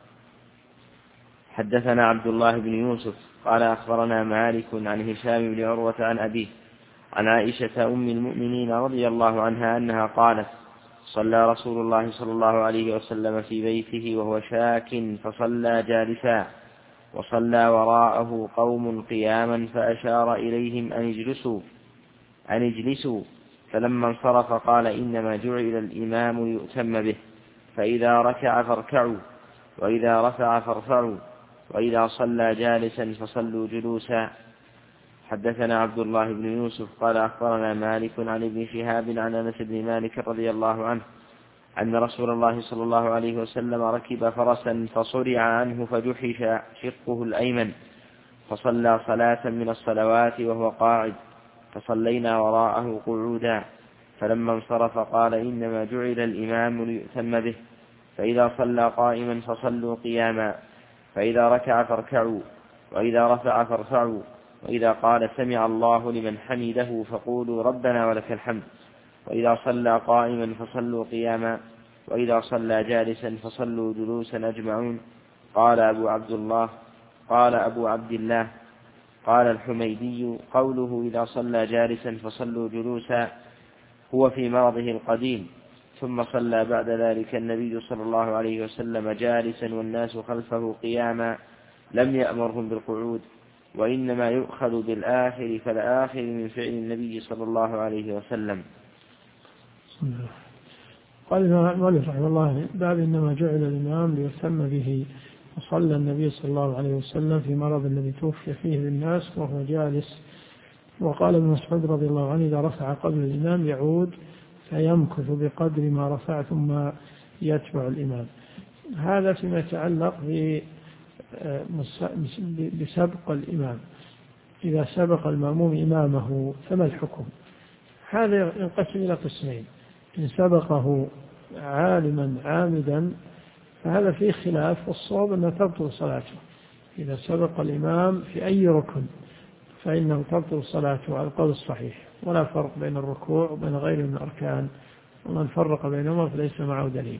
حدثنا عبد الله بن يوسف قال أخبرنا مالك عن هشام بن عروة عن أبيه عن عائشة أم المؤمنين رضي الله عنها أنها قالت: صلى رسول الله صلى الله عليه وسلم في بيته وهو شاك فصلى جالسا، وصلى وراءه قوم قياما فأشار إليهم أن اجلسوا، فلما انصرف قال إنما جعل الإمام ليؤتم به، فإذا ركع فاركعوا، وإذا رفع فارفعوا، وإذا صلى جالسا فصلوا جلوسا. حدثنا عبد الله بن يوسف قال أخبرنا مالك عن ابن شهاب عن أنس بن مالك رضي الله عنه أن رسول الله صلى الله عليه وسلم ركب فرسا فصرع عنه فجحش شقه الأيمن، فصلى صلاة من الصلوات وهو قاعد، فصلينا وراءه قعودا، فلما انصرف قال إنما جعل الإمام ليؤتم به، فإذا صلى قائما فصلوا قياما، فإذا ركع فاركعوا، وإذا رفع فارفعوا، وإذا قال سمع الله لمن حمده فقولوا ربنا ولك الحمد، وإذا صلى قائما فصلوا قياما، وإذا صلى جالسا فصلوا جلوسا أجمعون. قال أبو عبد الله قال الحميدي قوله إذا صلى جالسا فصلوا جلوسا هو في مرضه القديم، ثم صلى بعد ذلك النبي صلى الله عليه وسلم جالسا والناس خلفه قياما، لم يأمرهم بالقعود، وإنما يؤخذ بالآخر فالآخر من فعل النبي صلى الله عليه وسلم. قال المؤلف رحمه الله باب إنما جعل الإمام ليهتم به، وصلى النبي صلى الله عليه وسلم في مرض الذي توفي فيه بالناس وهو جالس. وقال ابن مسعود رضي الله عنه إذا رفع قبل الإمام يعود فيمكث بقدر ما رفع ثم يتبع الإمام. هذا فيما يتعلق بسبق الإمام. إذا سبق المأموم إمامه فما الحكم؟ هذا ينقسم إلى قسمين: إن سبقه عالما عامدا فهذا فيه خلاف، والصواب أنه تبطل صلاته. إذا سبق الإمام في أي ركن فإنه تبطل صلاته على القول الصحيح، ولا فرق بين الركوع وبين غيره من الأركان، ومن فرق بينهما فليس معه دليل.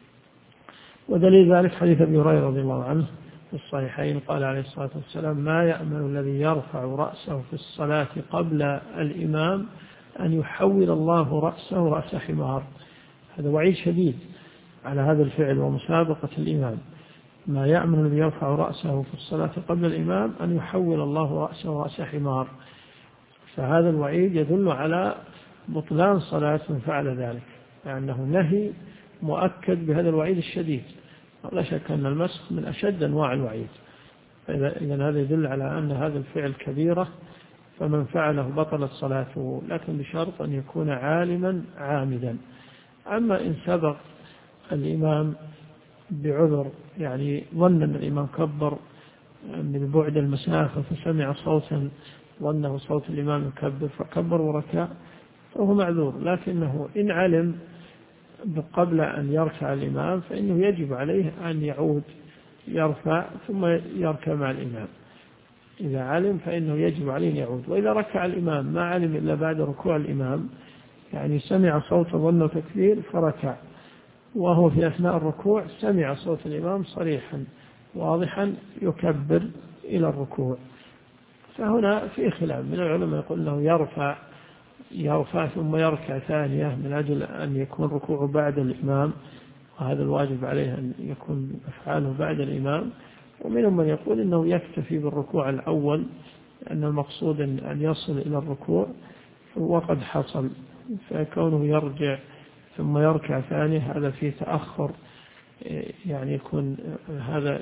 ودليل ذلك حديث أبي هريرة رضي الله عنه في الصحيحين قال عليه الصلاة والسلام: ما يأمن الذي يرفع رأسه في الصلاة قبل الإمام أن يحول الله رأسه رأس حمار. هذا وعيد شديد على هذا الفعل ومسابقة الإمام. ما يأمن الذي يرفع رأسه في الصلاة قبل الإمام أن يحول الله رأسه رأس حمار. فهذا الوعيد يدل على بطلان صلاة من فعل ذلك، لأنه نهي مؤكد بهذا الوعيد الشديد. لا شك أن المسخ من أشد أنواع الوعيد. إذن هذا يدل على أن هذا الفعل كبيرة، فمن فعله بطلت صلاته، لكن بشرط أن يكون عالما عامدا. أما إن سبق الإمام بعذر، يعني ظن أن الإمام كبر من بعد المسافة فسمع صوتا ظنه صوت الإمام يكبر فكبر وركع، فهو معذور. لكنه إن علم قبل أن يركع الإمام فإنه يجب عليه أن يعود يرفع ثم يركع مع الإمام. إذا علم فإنه يجب عليه أن يعود. وإذا ركع الإمام ما علم إلا بعد ركوع الإمام، يعني سمع صوت ظنه تكبير فركع، وهو في أثناء الركوع سمع صوت الإمام صريحا واضحا يكبر إلى الركوع، فهنا في خلاف من العلماء يقول أنه يرفع ثم يركع ثانية من أجل أن يكون ركوعه بعد الإمام، وهذا الواجب عليه أن يكون أفعاله بعد الإمام. ومنهم من يقول إنه يكتفي بالركوع الأول، أن المقصود أن يصل إلى الركوع وقد حصل، فكونه يرجع ثم يركع ثانية هذا فيه تأخر، يعني يكون هذا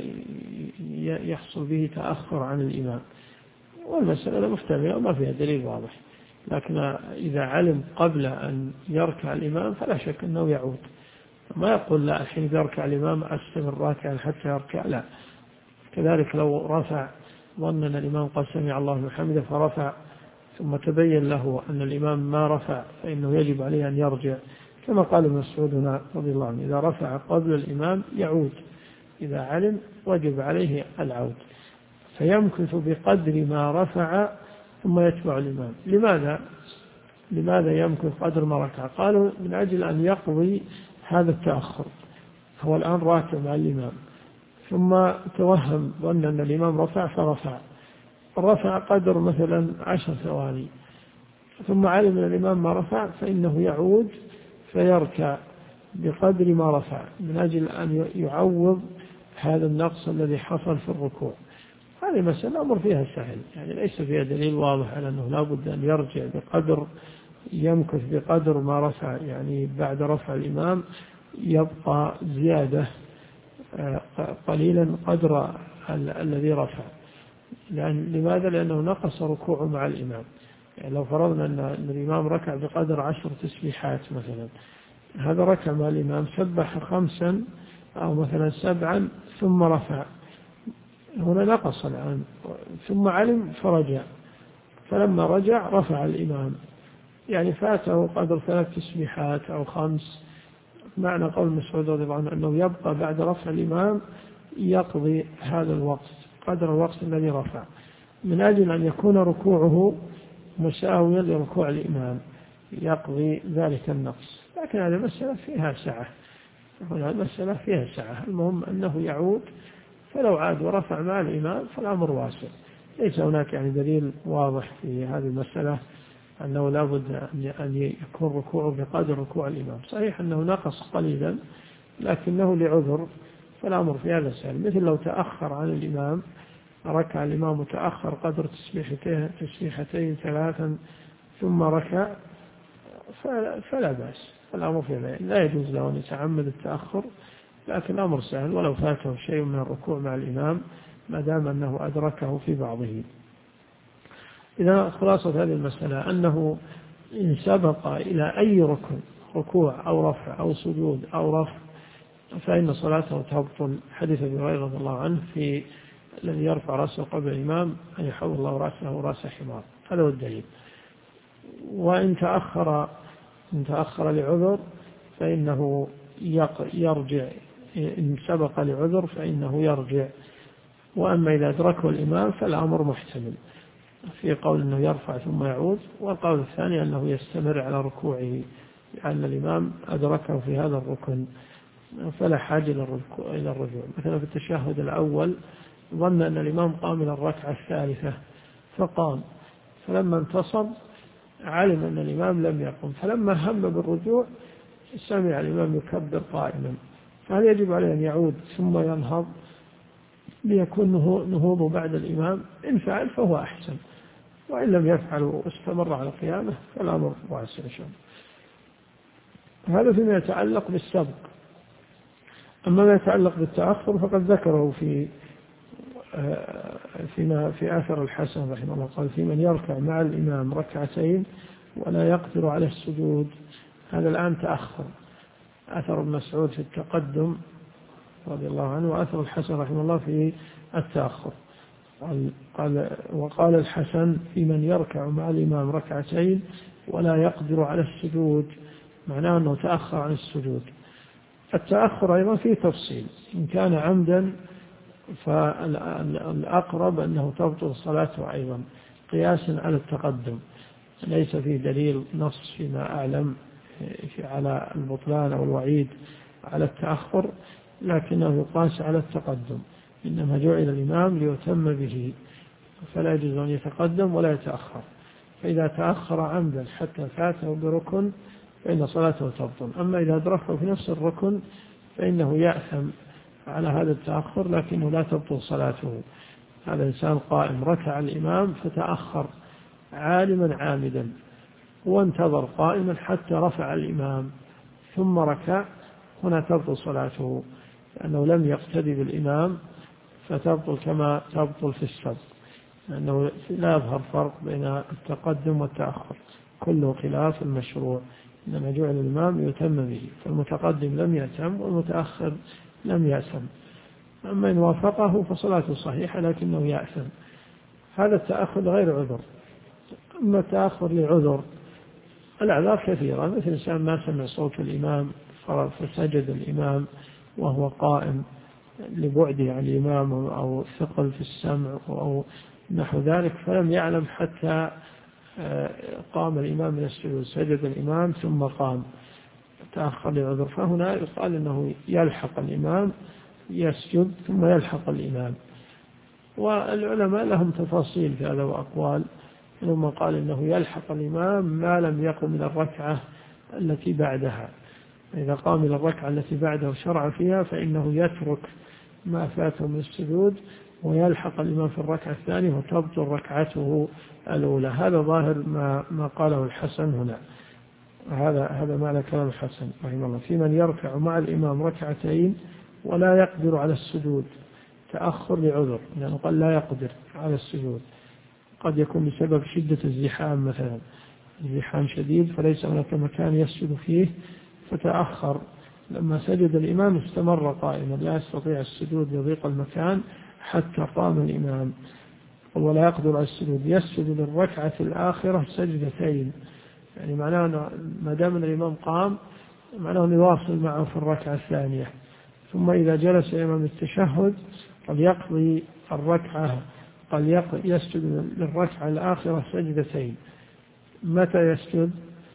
يحصل به تأخر عن الإمام. والمسألة محتملة وما فيها دليل واضح، لكن إذا علم قبل أن يركع الإمام فلا شك أنه يعود. ما يقول لا الحين يركع الإمام أستمر راكعا حتى يركع، لا. كذلك لو رفع ظن أن الإمام قد سمع الله لمن حمده فرفع ثم تبين له أن الإمام ما رفع فإنه يجب عليه أن يرجع، كما قال ابن مسعود رضي الله عنه: إذا رفع قبل الإمام يعود، إذا علم وجب عليه العود، فيمكث بقدر ما رفع ثم يتبع الإمام. لماذا يمكث قدر ما ركع؟ قالوا من أجل أن يقضي هذا التأخر. هو الآن راكع مع الإمام ثم توهم ظن أن الإمام رفع فرفع قدر مثلا 10 ثواني، ثم علم أن الإمام ما رفع فإنه يعود فيركع بقدر ما رفع من أجل أن يعوض هذا النقص الذي حصل في الركوع. هذه مسألة أمر فيها سهل، يعني ليس فيها دليل واضح على أنه لا بد أن يرجع بقدر يمكث بقدر ما رفع، يعني بعد رفع الإمام يبقى زيادة قليلا قدر الذي رفع. لماذا؟ لأنه نقص ركوعه مع الإمام. يعني لو فرضنا أن الإمام ركع بقدر 10 تسبيحات مثلا، هذا ركع مع الإمام سبح 5 أو مثلا 7 ثم رفع، هنا نقص الآن، ثم علم فرجع، فلما رجع رفع الإمام، يعني فاته قدر 3 تسبيحات أو 5. معنى قول مسعود رضي الله عنه أنه يبقى بعد رفع الإمام يقضي هذا الوقت قدر الوقت الذي رفع، من أجل أن يكون ركوعه مساويا لركوع الإمام يقضي ذلك النقص. لكن هذه مسألة فيها سعة، هنا المسألة فيها سعة، المهم أنه يعود، فلو عاد ورفع مع الإمام فالأمر واسع. ليس هناك يعني دليل واضح في هذه المسألة أنه لا بد أن يكون ركوعه بقدر ركوع الإمام. صحيح أنه نقص قليلا لكنه لعذر، فالأمر في هذا سهل. مثل لو تأخر عن الإمام، ركع الإمام وتأخر قدر تسبيحتين 3 ثم ركع، فلا بأس، الأمر في هذا لا يجوز له أن يتعمد التأخر، لكن الأمر سهل ولو فاته شيء من الركوع مع الإمام ما دام أنه أدركه في بعضه. إذا خلاصة هذه المسألة أنه إن سبق إلى أي ركن، ركوع أو رفع أو سجود أو رفع، فإن صلاته تبطل. حديث أبي هريرة رضي الله عنه في الذي يرفع رأسه قبل الإمام أن يحول الله رأسه رأس حمار، هذا هو الدليل. وإن تأخر لعذر فإنه يرجع، إن سبق لعذر فإنه يرجع. وأما إذا أدركه الإمام فالأمر محتمل، في قول أنه يرفع ثم يعود، والقول الثاني أنه يستمر على ركوعه لأن الإمام أدركه في هذا الركن فلا حاجة إلى الرجوع. مثلا في التشهد الأول ظن أن الإمام قام إلى الركعة الثالثة فقام، فلما انتصب علم أن الإمام لم يقم، فلما هم بالرجوع سمع الإمام يكبر قائما، فهل يجب عليه أن يعود ثم ينهض ليكون نهوضه بعد الإمام؟ إن فعل فهو أحسن، وإن لم يفعل واستمر على قيامه فالأمر واسع إن شاء الله. هذا فيما يتعلق بالسبق. أما ما يتعلق بالتأخر فقد ذكره في آثر الحسن رحمه الله، قال في من يركع مع الإمام 2 ركعتين ولا يقدر على السجود، هذا الآن تأخر. أثر ابن مسعود في التقدم رضي الله عنه، وأثر الحسن رحمه الله في التأخر. وقال الحسن في من يركع مع الإمام 2 ركعتين ولا يقدر على السجود، معناه أنه تأخر عن السجود. التأخر أيضا فيه تفصيل، إن كان عمدا فالأقرب أنه تبطل صلاته أيضا قياسا على التقدم، ليس فيه دليل نص فيما أعلم على البطلان أو الوعيد على التأخر، لكنه يقاس على التقدم، إنما جعل الإمام ليتم به، فلا يجوز أن يتقدم ولا يتأخر. فإذا تأخر عمدا حتى فاته بركن فإن صلاته تبطل. أما إذا أدركه في نفس الركن فإنه يأثم على هذا التأخر لكنه لا تبطل صلاته. هذا إنسان قائم ركع الإمام فتأخر عالما عامدا وانتظر قائما حتى رفع الإمام ثم ركع، هنا تبطل صلاته لأنه لم يقتدي بالإمام، فتبطل كما تبطل في السبق، لأنه لا يظهر فرق بين التقدم والتأخر، كله خلاف المشروع، إنما جعل الإمام يتم به، فالمتقدم لم يأتم والمتأخر لم يأثم. أما إن وافقه فصلاته صحيحة لكنه يأثم. هذا التأخر غير عذر. أما التأخر لعذر، الأعذار كثيرة، مثل إنسان ما سمع صوت الإمام فسجد الإمام وهو قائم لبعده عن الإمام أو ثقل في السمع أو نحو ذلك، فلم يعلم حتى قام الإمام من السجود، سجد الإمام ثم قام، تأخر لعذر، فهنا يقال أنه يلحق الإمام، يسجد ثم يلحق الإمام. والعلماء لهم تفاصيل في هذا وأقوال، ثم قال إنه يلحق الإمام ما لم يقم من الركعة التي بعدها، إذا قام إلى الركعة التي بعدها وشرع فيها فإنه يترك ما فاته من السجود ويلحق الإمام في الركعة الثانية وتبطل ركعته الأولى. هذا ظاهر ما قاله الحسن هنا. هذا معنى كلام الحسن رحمه الله في من يركع مع الإمام ركعتين ولا يقدر على السجود تأخر لعذر، لأنه قال لا يقدر على السجود، قد يكون بسبب شدة الزحام مثلا، الزحام شديد فليس هناك مكان يسجد فيه فتأخر، لما سجد الإمام استمر قائما لا يستطيع السجود لضيق المكان حتى قام الإمام ولا يقدر على السجود، يسجد للركعة الآخرة سجدتين، يعني معناه ما دام الإمام قام معناه أن يواصل معه في الركعة الثانية، ثم إذا جلس الإمام التشهد قد يقضي الركعة، قد يسجد للركعة الآخرة سجدتين. متى يسجد؟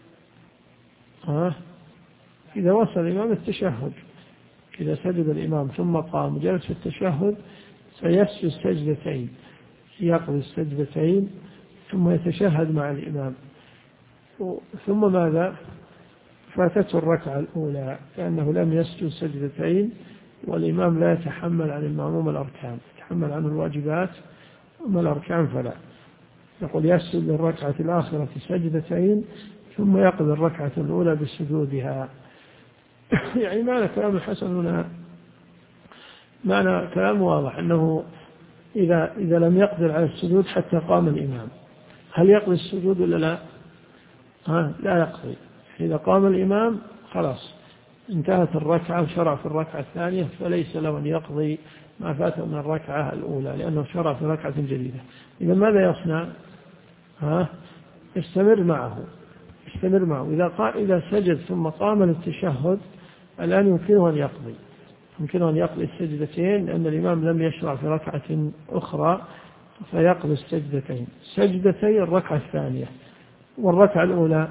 إذا وصل الإمام التشهد، إذا سجد الإمام ثم قام جلس في التشهد سيسجد سجدتين، يقضي السجدتين ثم يتشهد مع الإمام، ثم ماذا؟ فاتته الركعة الأولى لأنه لم يسجد سجدتين، والإمام لا يتحمل عن المأموم الأركان، يتحمل عنه الواجبات أما الأركان فلا. يقول يسجد للركعة الآخرة سجدتين ثم يقضي الركعة الأولى بسجودها. يعني معنى كلام الحسن هنا معنى كلام واضح أنه إذا لم يقدر على السجود حتى قام الإمام هل يقضي السجود ولا لا؟ لا يقضي. إذا قام الإمام خلاص انتهت الركعة وشرع في الركعة الثانية فليس له أن يقضي ما فاته من الركعة الأولى لأنه شرع في ركعة جديدة. إذا ماذا يصنع؟ يستمر معه إذا سجد ثم قام للتشهد الآن يمكنه أن يقضي السجدتين لأن الإمام لم يشرع في ركعة أخرى فيقضي السجدتين، سجدتي الركعة الثانية، والركعة الأولى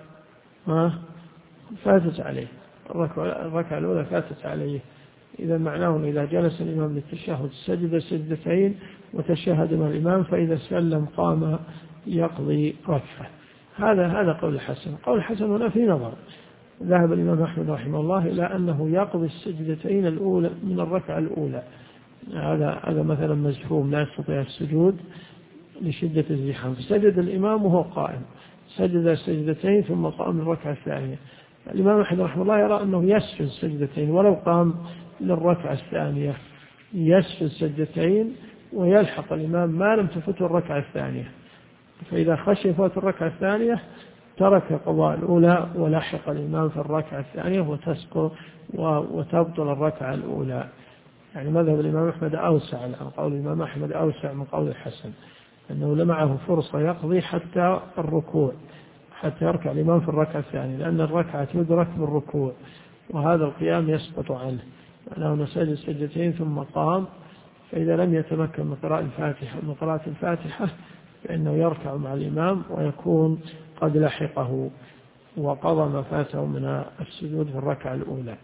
فاتت عليه، الركعة الأولى فاتت عليه. إذا معناه إذا جلس الإمام للتشهد سجد سجدتين وتشهد مع الإمام فإذا سلم قام يقضي ركعة. هذا قول الحسن. قول الحسن هنا في نظر، ذهب الإمام أحمد رحمه الله إلى أنه يقضي السجدتين الأولى من الركعة الأولى، هذا مثلا مزحوم لا يستطيع السجود لشدة الزحام فسجد الإمام وهو قائم، سجد السجدتين ثم قام الركعة الثانية. الإمام أحمد رحمه الله يرى أنه يسجد السجدتين ولو قام للركعة الثانية، يسجد السجدتين ويلحق الإمام ما لم تفته الركعة الثانية، فإذا خشي فوت الركعة الثانية ترك قضاء الأولى ولحق الإمام في الركعة الثانية وتسقط وتبطل الركعة الأولى. يعني مذهب الإمام أحمد أوسع، عن قول الإمام أحمد أوسع من قول الحسن، أنه لمعه فرصة يقضي حتى الركوع، حتى يركع الإمام في الركعة الثانية، لأن الركعة تدرك بالركوع وهذا القيام يسقط عنه، لأنه سجد سجدتين ثم قام، فإذا لم يتمكن من قراءة الفاتحة فإنه يركع مع الإمام ويكون قد لحقه وقضى ما فاته من السجود في الركعة الأولى.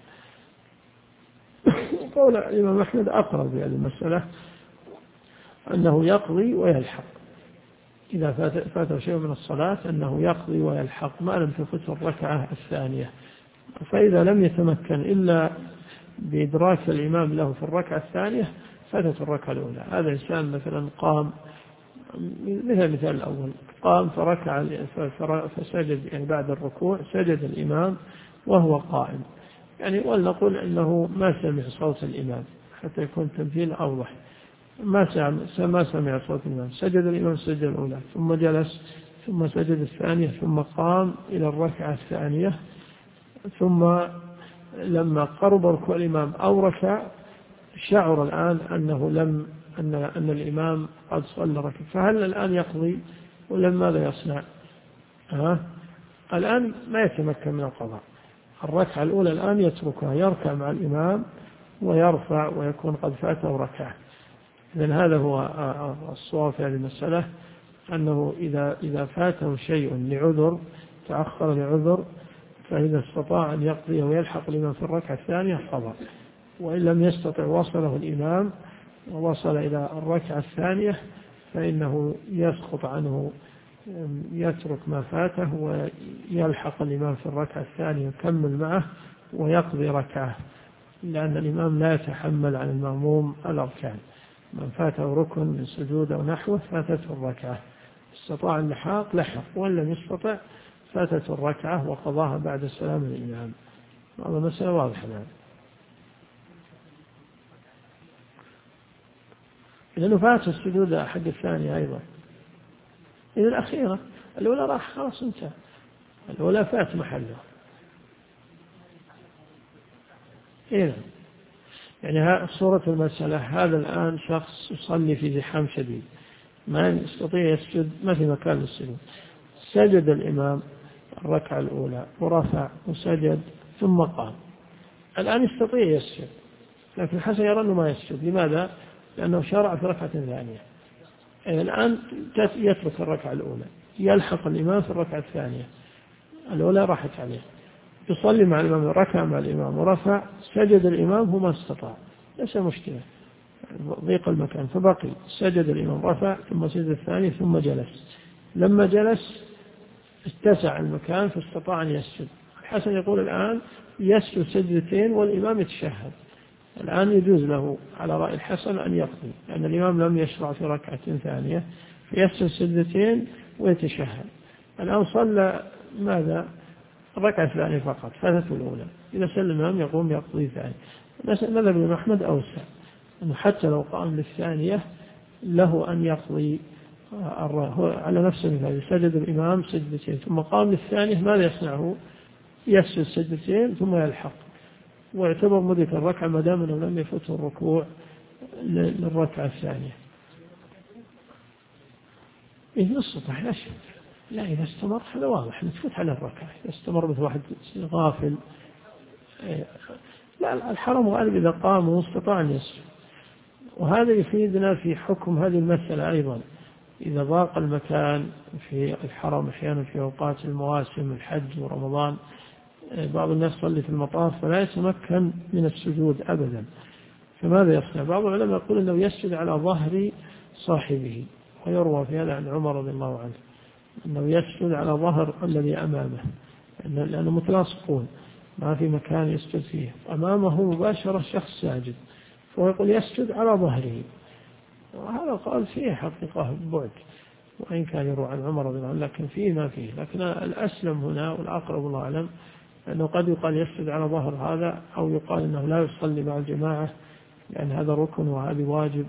قول الإمام أحمد أقرب بهذه المسألة أنه يقضي ويلحق، إذا فاته شيء من الصلاة أنه يقضي ويلحق ما لم تفته الركعة الثانية، فإذا لم يتمكن إلا بإدراك الإمام له في الركعة الثانية فاتت الركعة الأولى. هذا إنسان مثلا قام مثال الأول، قام فركع فسجد، يعني بعد الركوع سجد الإمام وهو قائم، يعني ولنقول أنه ما سمع صوت الإمام حتى يكون التمثيل أوضح، ما سمع صوت الإمام، سجد الإمام السجدة الأولى ثم جلس ثم سجد الثانية ثم قام إلى الركعة الثانية، ثم لما قرب ركوع الإمام أو ركع شعر الآن أن الإمام قد صلى ركعة، فهل الآن يقضي ولا ماذا يصنع؟ الآن ما يتمكن من القضاء، الركعة الأولى الآن يتركها، يركع مع الإمام ويرفع ويكون قد فاته ركعة. إذن هذا هو الصواب في هذه المسألة، أنه إذا فاته شيء لعذر، تأخر لعذر، فإذا استطاع أن يقضي ويلحق الإمام في الركعة الثانية قضى، وإن لم يستطع وصله الإمام ووصل إلى الركعة الثانية فإنه يسقط عنه، يترك ما فاته ويلحق الإمام في الركعة الثانية يكمل معه ويقضي ركعة، لأن الإمام لا يتحمل عن المأموم الأركان. من فاته ركن من سجود أو نحوه فاتته الركعة، استطاع اللحاق لحق، وإن لم يستطع فاتته الركعة وقضاها بعد سلام الإمام. هذا مسألة واضحة الآن. لأنه فات السجود حق الثانية أيضا، إذا الأخيرة الأولى راح خلاص انتهى، الأولى فات محله. إيه يعني صورة المسألة، هذا الآن شخص يصلي في زحام شديد ما يستطيع يسجد، ما في مكان للسجود، سجد الإمام الركعة الأولى ورفع وسجد ثم قام، الآن يستطيع يسجد، لكن الحسن يرى أنه ما يسجد. لماذا؟ لأنه شرع في ركعة ثانية. الآن يترك الركعة الأولى، يلحق الإمام في الركعة الثانية، الأولى راحت عليه، يصلي مع الإمام، ركع مع الإمام ورفع، سجد الإمام هو ما استطاع، ليس مشكلة، ضيق المكان، فبقي سجد الإمام رفع ثم سجد الثاني ثم جلس، لما جلس اتسع المكان فاستطاع أن يسجد. الحسن يقول الآن يسجد سجدتين والإمام يتشهد، الآن يجوز له على رأي الحسن أن يقضي، لأن الإمام لم يشرع في ركعة ثانية، فيسجد سجدتين ويتشهد. الآن صلى ماذا؟ الركعة الثانية فقط، فاتته الأولى، إذا سلم الإمام يقوم يقضي ثاني. مذهب الإمام أحمد أوسع، أنه حتى لو قام للثانية له أن يقضي على نفس المثال، سجد الإمام سجدتين ثم قام للثانية، ماذا يصنعه؟ يسجد سجدتين ثم يلحق، ويعتبر مدرك الركعة ما دام أنه لم يفوته الركوع للركعة الثانية. إذا استطاع يسجد، لا إذا استمر هذا واضح نتفوت على الركعة، إذا استمر مثل واحد غافل. لا الحرم غالب إذا قام واستطاع أن يسجد، وهذا يفيدنا في حكم هذه المسألة أيضا. إذا ضاق المكان في الحرم أحيانا في أوقات المواسم الحج ورمضان، بعض الناس يصلي في المطاف فلا يتمكن من السجود أبدا، فماذا يصنع؟ بعض العلماء يقول أنه يسجد على ظهر صاحبه، ويروى في هذا عن عمر رضي الله عنه أنه يسجد على ظهر الذي أمامه، لأنه متلاصقون ما في مكان يسجد فيه، أمامه مباشرة شخص ساجد، فهو يقول يسجد على ظهره. وهذا قال فيه حقيقة بعد، وإن كان يروى عن عمر رضي الله عنه، لكن فيه ما فيه. لكن الأسلم هنا والأقرب الله أعلم أنه قد يقال يسجد على ظهر هذا، أو يقال أنه لا يصلي مع الجماعة لأن هذا ركن وهذا واجب،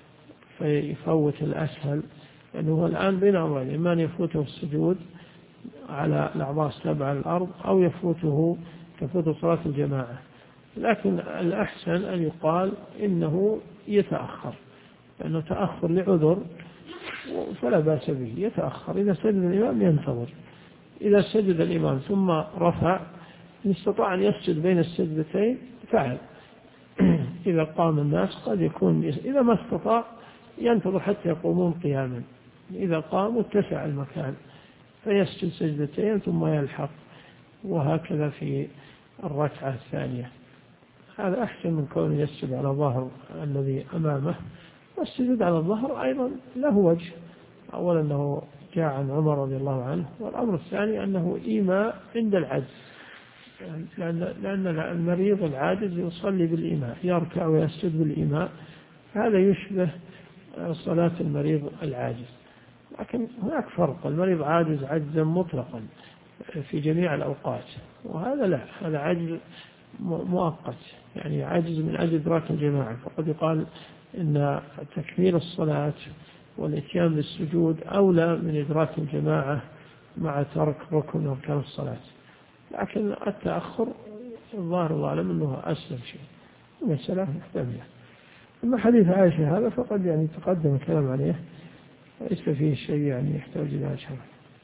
فيفوت الأسهل، لأنه هو الآن بين أمرين، إما أن يفوته السجود على الأعضاء السبعة على الأرض، أو تفوت صلاة الجماعة. لكن الأحسن أن يقال إنه يتأخر، لأنه تأخر لعذر فلا بأس به، يتأخر. إذا سجد الإمام ينتظر، إذا سجد الإمام ثم رفع إن استطاع أن يسجد بين السجدتين فعل. إذا قام الناس قد يكون، إذا ما استطاع ينتظر حتى يقومون قياما، إذا قاموا اتسع المكان فيسجد سجدتين ثم يلحق، وهكذا في الركعة الثانية. هذا أحسن من كونه يسجد على ظهر الذي أمامه. والسجود على الظهر أيضا له وجه، أولا أنه جاء عن عمر رضي الله عنه، والأمر الثاني أنه إيماء عند العجز، لأن المريض العاجز يصلي بالإيماء، يركع ويسجد بالإيماء، هذا يشبه صلاة المريض العاجز. لكن هناك فرق، المريض عاجز عجزا مطلقا في جميع الأوقات، وهذا لا، هذا عجز مؤقت، يعني عجز من أجل إدراك الجماعة، فقد يقال إن تكميل الصلاة والإتيان بالسجود أولى من إدراك الجماعة مع ترك ركن من أركان الصلاة. لكن التأخر الظاهر الله أعلم أنه أسلم شيء، المسألة محتملة. أما حديث عائشة هذا فقد يعني تقدم الكلام عليه، ليس فيه شيء يعني يحتاج إلى شرح.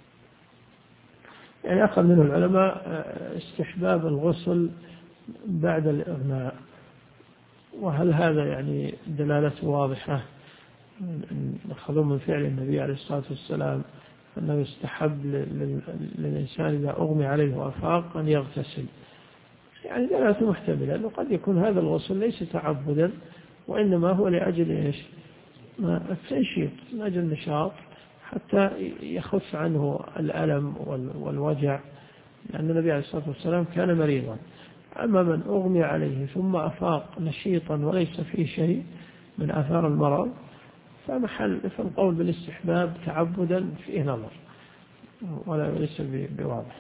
يعني أخذ منه العلماء استحباب الغسل بعد الإغماء، وهل هذا يعني دلالة واضحة؟ أخذوا من فعل النبي عليه الصلاة والسلام أنه يستحب للإنسان إذا أغمي عليه وأفاق أن يغتسل، يعني دلالة محتملة، لأنه قد يكون هذا الغسل ليس تعبدا، وإنما هو لأجل إيش؟ التنشيط، من أجل النشاط حتى يخف عنه الألم والوجع، لأن النبي عليه الصلاة والسلام كان مريضا، أما من أغمي عليه ثم أفاق نشيطا وليس فيه شيء من آثار المرض فالقول بالاستحباب تعبدا فيه نظر ولا ليس بواضح.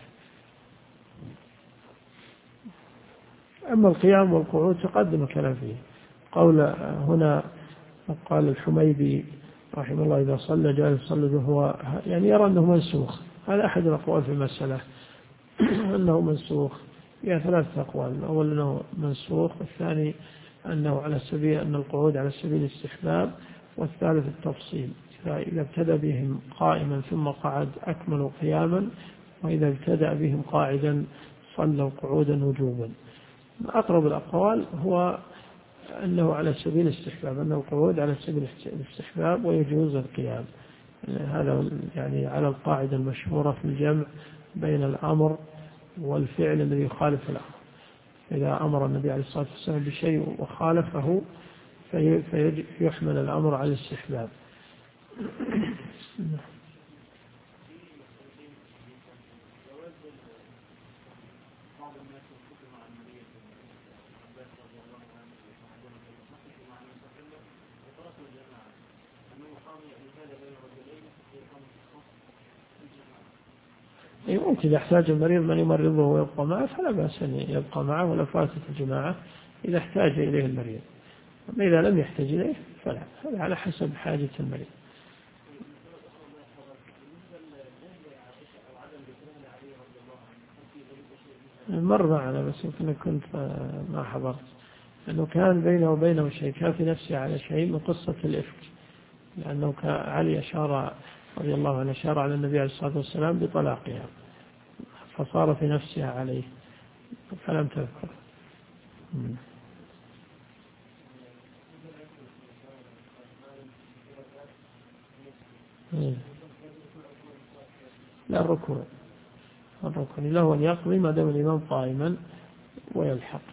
أما القيام والقعود تقدم الكلام فيه. قول هنا قال الحميدي رحمه الله إذا صلى جالس صلى وهو يعني يرى أنه منسوخ. هذا أحد الأقوال في المسألة أنه منسوخ. فيها ثلاثة أقوال. الأول أنه منسوخ، والثاني أنه على سبيل أن القعود على سبيل الاستحباب، والثالث التفصيل إذا ابتدأ بهم قائما ثم قعد أكملوا قياما، وإذا ابتدأ بهم قاعدا صلوا قعودا وجوبا. أقرب الأقوال هو أنه على سبيل الاستحباب، أنه القعود على سبيل الاستحباب ويجوز القيام. هذا يعني على القاعدة المشهورة في الجمع بين الأمر والفعل الذي يخالف الأمر. إذا أمر النبي عليه الصلاة والسلام بشيء وخالفه فيحمل الأمر على الاستحباب. ممكن إذا احتاج المريض من يمرضه ويبقى معه فلا بأس أن يبقى معه ولا فاتت الجماعة إذا احتاج إليه المريض. أما إذا لم يحتاج إليه فلا، هذا على حسب حاجة المريض. مر معنا بس يمكن كنت ما حضرت أنه كان بينه وبينه شيء، كان في نفسه على شيء من قصة الإفك، لأنه علي أشار رضي الله عنه أشار على النبي عليه الصلاة والسلام بطلاقها فصار في نفسها عليه فلم تذكر. لا الركوع له أن يقضي ما دام الإمام قائما ويلحق.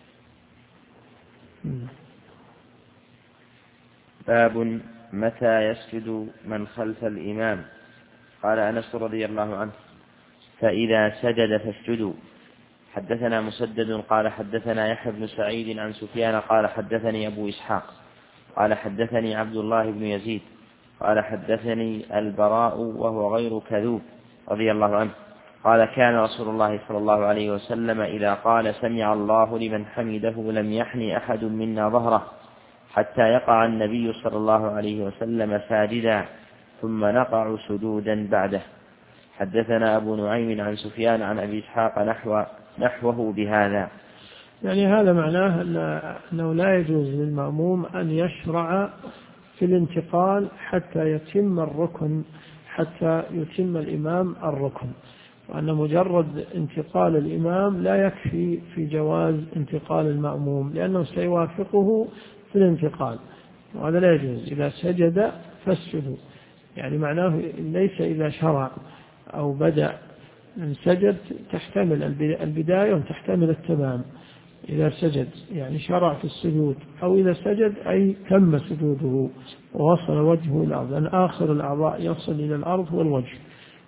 باب متى يسجد من خلف الإمام. قال أنس رضي الله عنه فإذا سجد فاسجدوا. حدثنا مسدد قال حدثنا يحيى بن سعيد عن سفيان قال حدثني أبو إسحاق قال حدثني عبد الله بن يزيد قال حدثني البراء وهو غير كذوب رضي الله عنه قال كان رسول الله صلى الله عليه وسلم إذا قال سمع الله لمن حمده لم يحني أحد منا ظهره حتى يقع النبي صلى الله عليه وسلم ساجدا ثم نقع سجودا بعده. حدثنا أبو نعيم عن سفيان عن أبي إسحاق نحوه بهذا. يعني هذا معناه أنه لا يجوز للمأموم أن يشرع في الانتقال حتى يتم الركن، حتى يتم الإمام الركن، وأن مجرد انتقال الإمام لا يكفي في جواز انتقال المأموم لأنه سيوافقه في الانتقال، وهذا لا يجوز. إذا سجد فاسجدوا، يعني معناه ليس إذا شرع أو بدأ من سجد تحتمل البداية وتحتمل التمام. إذا سجد يعني شرع في السجود، أو إذا سجد أي تم سجوده ووصل وجهه إلى الأرض، لأن آخر الأعضاء يصل إلى الأرض والوجه.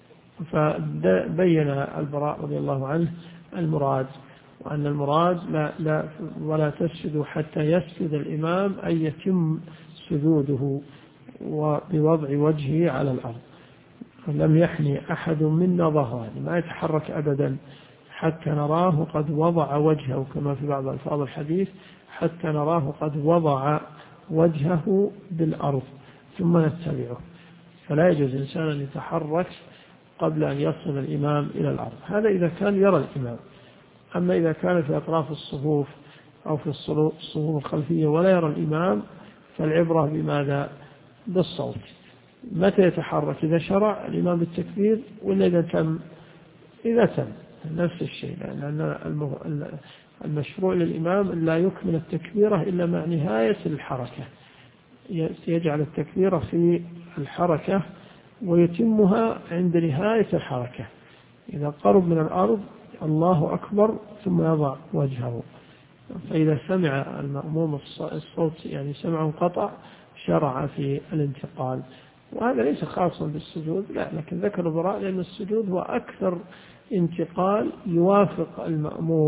فبين البراء رضي الله عنه المراد، وأن المراد لا ولا تسجدوا حتى يسجد الإمام أي يتم سجوده وبوضع وجهه على الأرض. لم يحني أحد منا ظهره، ما يتحرك أبدا حتى نراه قد وضع وجهه، كما في بعض ألفاظ الحديث حتى نراه قد وضع وجهه بالأرض ثم نتبعه. فلا يجوز الإنسان أن يتحرك قبل أن يصل الإمام إلى الأرض، هذا إذا كان يرى الإمام. أما إذا كان في أطراف الصفوف أو في الصفوف الخلفية ولا يرى الإمام فالعبرة بماذا؟ بالصوت. متى يتحرك؟ إذا شرع الإمام بالتكبير ولا إذا تم نفس الشيء، لأن المشروع للإمام لا يكمل التكبيرة إلا مع نهاية الحركة، يجعل التكبيرة في الحركة ويتمها عند نهاية الحركة. إذا قرب من الأرض الله أكبر ثم يضع وجهه. فإذا سمع المأموم الصوت يعني سمع انقطع شرع في الانتقال. وهذا ليس خاصا بالسجود، لا، لكن ذكر البراء لأن السجود هو أكثر انتقال يوافق المأموم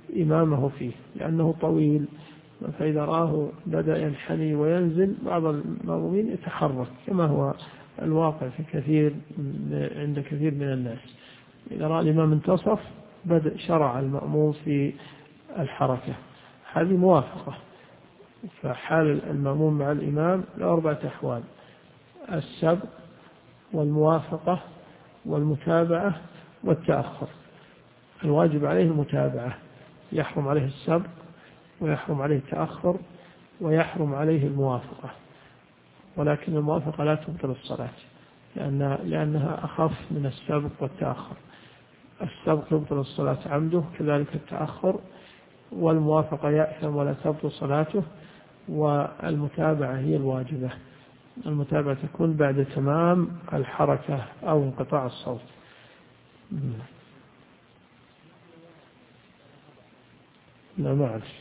إمامه فيه لأنه طويل، فإذا راه بدأ ينحني وينزل بعض المأمومين يتحرك كما هو الواقع عند كثير من الناس. إذا رأى الإمام انتصف بدأ شرع المأموم في الحركة، هذه موافقة. فحال المأموم مع الإمام ل4 أحوال: السبق والموافقة والمتابعة والتأخر. الواجب عليه المتابعة، يحرم عليه السبق ويحرم عليه التأخر ويحرم عليه الموافقة، ولكن الموافقة لا تبطل الصلاة لأنها أخف من السبق والتأخر. السبق يبطل الصلاة عمده، كذلك التأخر، والموافقة يأثم ولا تبطل صلاته. والمتابعة هي الواجبة، المتابعة تكون بعد تمام الحركة أو انقطاع الصوت. لا ما أعرف.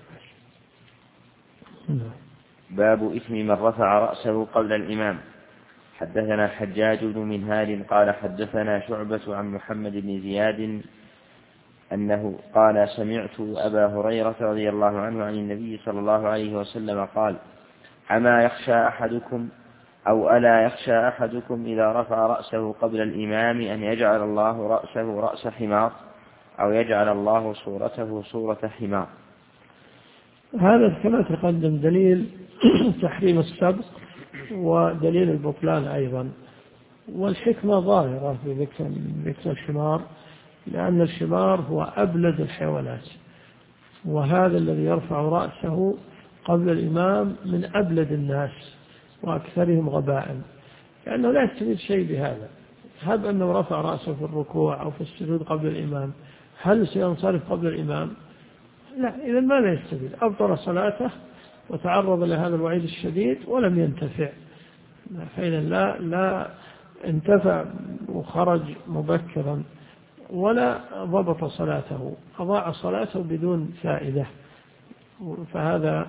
باب إثم من رفع رأسه قبل الإمام. حدثنا حجاج بن منهال قال حدثنا شعبة عن محمد بن زياد أنه قال سمعت أبا هريرة رضي الله عنه عن النبي صلى الله عليه وسلم قال: أما يخشى أحدكم أو ألا يخشى أحدكم إذا رفع رأسه قبل الإمام أن يجعل الله رأسه رأس حمار أو يجعل الله صورته صورة حمار. هذا كما تقدم دليل تحريم السبق ودليل البطلان أيضا، والحكمة ظاهرة في ذكر الحمار، لأن الحمار هو أبلد الحيوانات، وهذا الذي يرفع رأسه قبل الإمام من أبلد الناس وأكثرهم غباء، لأنه لا يستفيد شيء بهذا. هب أنه رفع رأسه في الركوع أو في السجود قبل الإمام، هل سينصرف قبل الإمام؟ لا، إذا ما لا يستفيد، أبطل صلاته وتعرض لهذا الوعيد الشديد ولم ينتفع. فإذا لا انتفع وخرج مبكرا ولا ضبط صلاته، أضاع صلاته بدون فائدة. فهذا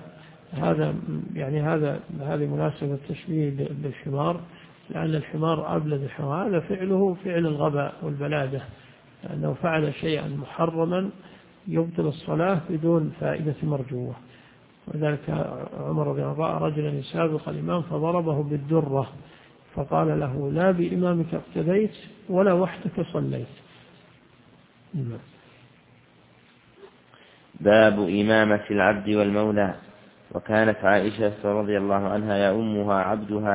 هذه مناسبة التشبيه بالحمار، لأن الحمار أبلد الحمار، هذا فعله فعل الغباء والبلادة، لأنه فعل شيئا محرما يبطل الصلاة بدون فائدة مرجوة. وذلك عمر رضي الله عنه رجلا يسابق الإمام فضربه بالدرة فقال له: لا بإمامك اقتديت ولا وحدك صليت. باب إمامة العبد والمولى. وكانت عائشة رضي الله عنها يؤمها عبدها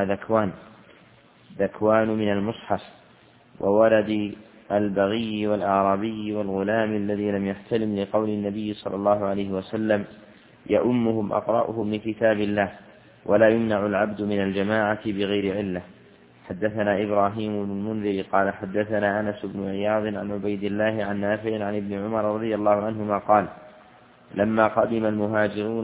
ذكوان من المصحف، وولد البغي والأعرابي والغلام الذي لم يحتلم، لقول النبي صلى الله عليه وسلم: يؤمهم أقرأهم لكتاب الله، ولا يمنع العبد من الجماعة بغير علة. حدثنا إبراهيم بن المنذر قال حدثنا أنس بن عياض عن عبيد الله عن نافع عن ابن عمر رضي الله عنهما قال: لما قدم المهاجرون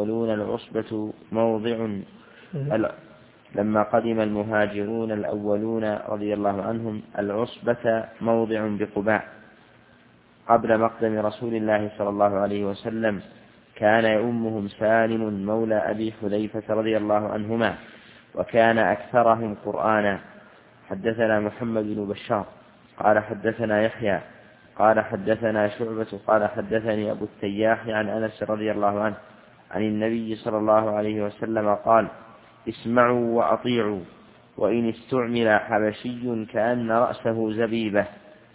الأولون رضي الله عنهم العصبة موضع بقباء قبل مقدم رسول الله صلى الله عليه وسلم، كان يؤمهم سالم مولى أبي حذيفة رضي الله عنهما، وكان أكثرهم قرآنا. حدثنا محمد بن بشار قال حدثنا يحيى قال حدثنا شعبة قال حدثني أبو التياح عن أنس رضي الله عنه عن النبي صلى الله عليه وسلم قال: اسمعوا وأطيعوا، وإن استعمل حبشي كأن رأسه زبيبة.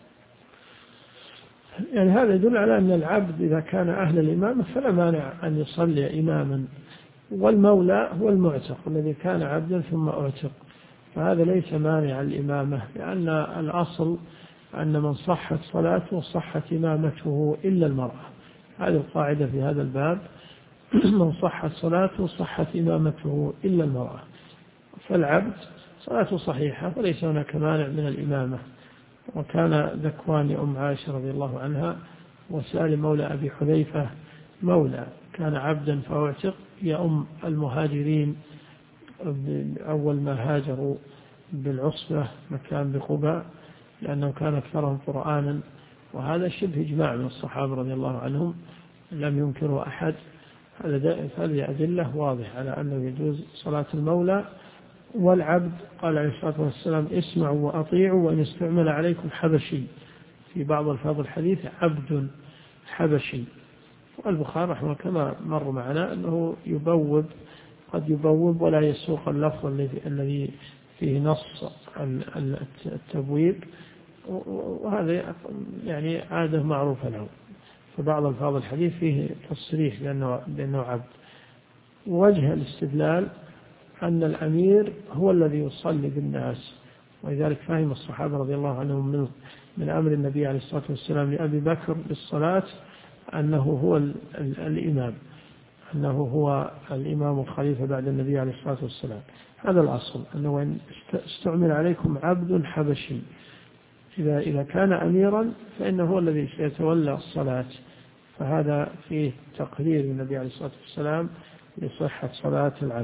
يعني هذا يدل على أن العبد إذا كان أهل الإمامة فلا مانع أن يصلي إماما، والمولى هو المعتق الذي كان عبدا ثم أعتق، فهذا ليس مانع الإمامة، لأن الأصل أن من صحت صلاته صحت إمامته إلا المرأة. هذه القاعدة في هذا الباب: من صحت صلاته صحت إمامته إلا المرأة. فالعبد صلاته صحيحة وليس هناك مانع من الإمامة. وكان ذكوان أم عائشة رضي الله عنها وسالم مولى أبي حذيفة مولى، كان عبدا فأعتق، يأم المهاجرين أول ما هاجروا بالعصبة مكان بقباء، لأنه كان أكثرهم قرآنا، وهذا شبه إجماع من الصحابة رضي الله عنهم لم ينكره أحد. هذه أدلة واضحة على أنه يجوز صلاة المولى والعبد. قال عليه الصلاة والسلام: اسمعوا وأطيعوا، وإن استعمل عليكم حبشي، في بعض الفاظ الحديث عبد حبشي، والبخاري رحمه كما مر معنا أنه قد يبوب ولا يسوق اللفظ الذي فيه نص التبويب، وهذا يعني عادة معروفة له. فبعض ألفاظ الحديث فيه تصريح بأنه عبد. وجه الاستدلال أن الأمير هو الذي يصلي بالناس، ولذلك فهم الصحابة رضي الله عنهم من أمر النبي عليه الصلاة والسلام لأبي بكر بالصلاة أنه هو الإمام، أنه هو الإمام الخليفة بعد النبي عليه الصلاة والسلام. هذا الأصل، أنه وإن استعمل عليكم عبد حبشي، إذا كان أميرا فإنه هو الذي سيتولى الصلاة. فهذا فيه تقرير النبي عليه الصلاة والسلام لصحة صلاة العبد.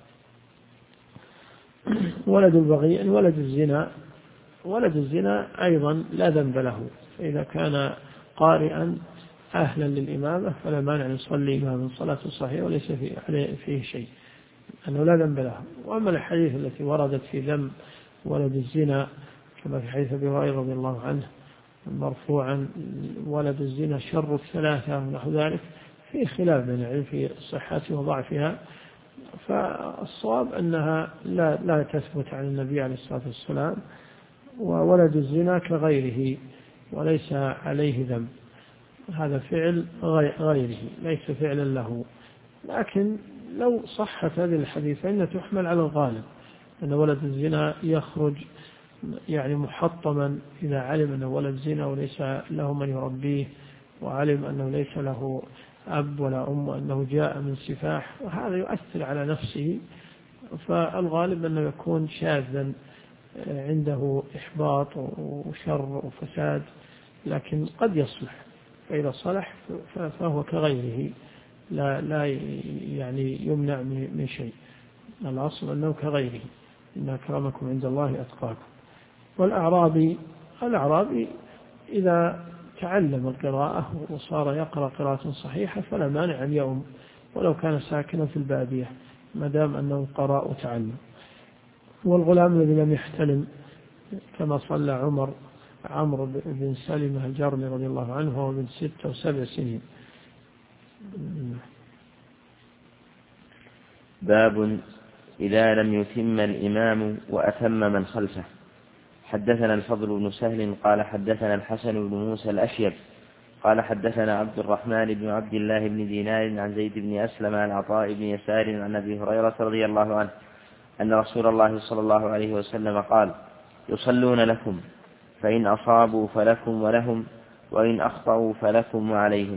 ولد البغي يعني ولد الزنا أيضا لا ذنب له، فإذا كان قارئا أهلا للإمامة فلا مانع أن يصلي إماما صلاته صحيحة وليس فيه شيء، أنه لا ذنب له. وأما الحديث التي وردت في ذنب ولد الزنا كما في حديث أبي هريرة رضي الله عنه مرفوعا ولد الزنا شر الثلاثة ونحو ذلك، في خلاف بين العلم في صحتها وضعفها. فالصواب أنها لا تثبت عن النبي عليه الصلاة والسلام، وولد الزنا كغيره وليس عليه ذنب، هذا فعل غيره ليس فعلا له. لكن لو صحت هذه الحديث فإنها تحمل على الغالب أن ولد الزنا يخرج يعني محطما إذا علم أنه ولد زنا وليس له من يربيه، وعلم أنه ليس له أب ولا أم، وأنه جاء من سفاح، وهذا يؤثر على نفسه. فالغالب أنه يكون شاذا عنده إحباط وشر وفساد، لكن قد يصلح، فإذا صلح فهو كغيره لا يعني يمنع من شيء. الأصل أنه كغيره، إن أكرمكم عند الله أتقاكم. والأعرابي إذا تعلم القراءة وصار يقرأ قراءة صحيحة فلا مانع أن يؤم ولو كان ساكنا في البادية ما دام أنه قراء وتعلم. والغلام الذي لم يحتلم كما صلى عمرو بن سلمة الجرمي رضي الله عنه وهو من 6 و7 سنين. باب إذا لم يتم الإمام وأتم من خلفه. حدثنا الفضل بن سهل قال حدثنا الحسن بن موسى الأشيب قال حدثنا عبد الرحمن بن عبد الله بن دينار عن زيد بن أسلم عن عطاء بن يسار عن أبي هريرة رضي الله عنه أن رسول الله صلى الله عليه وسلم قال يصلون لكم فإن أصابوا فلكم ولهم وإن أخطأوا فلكم وعليهم.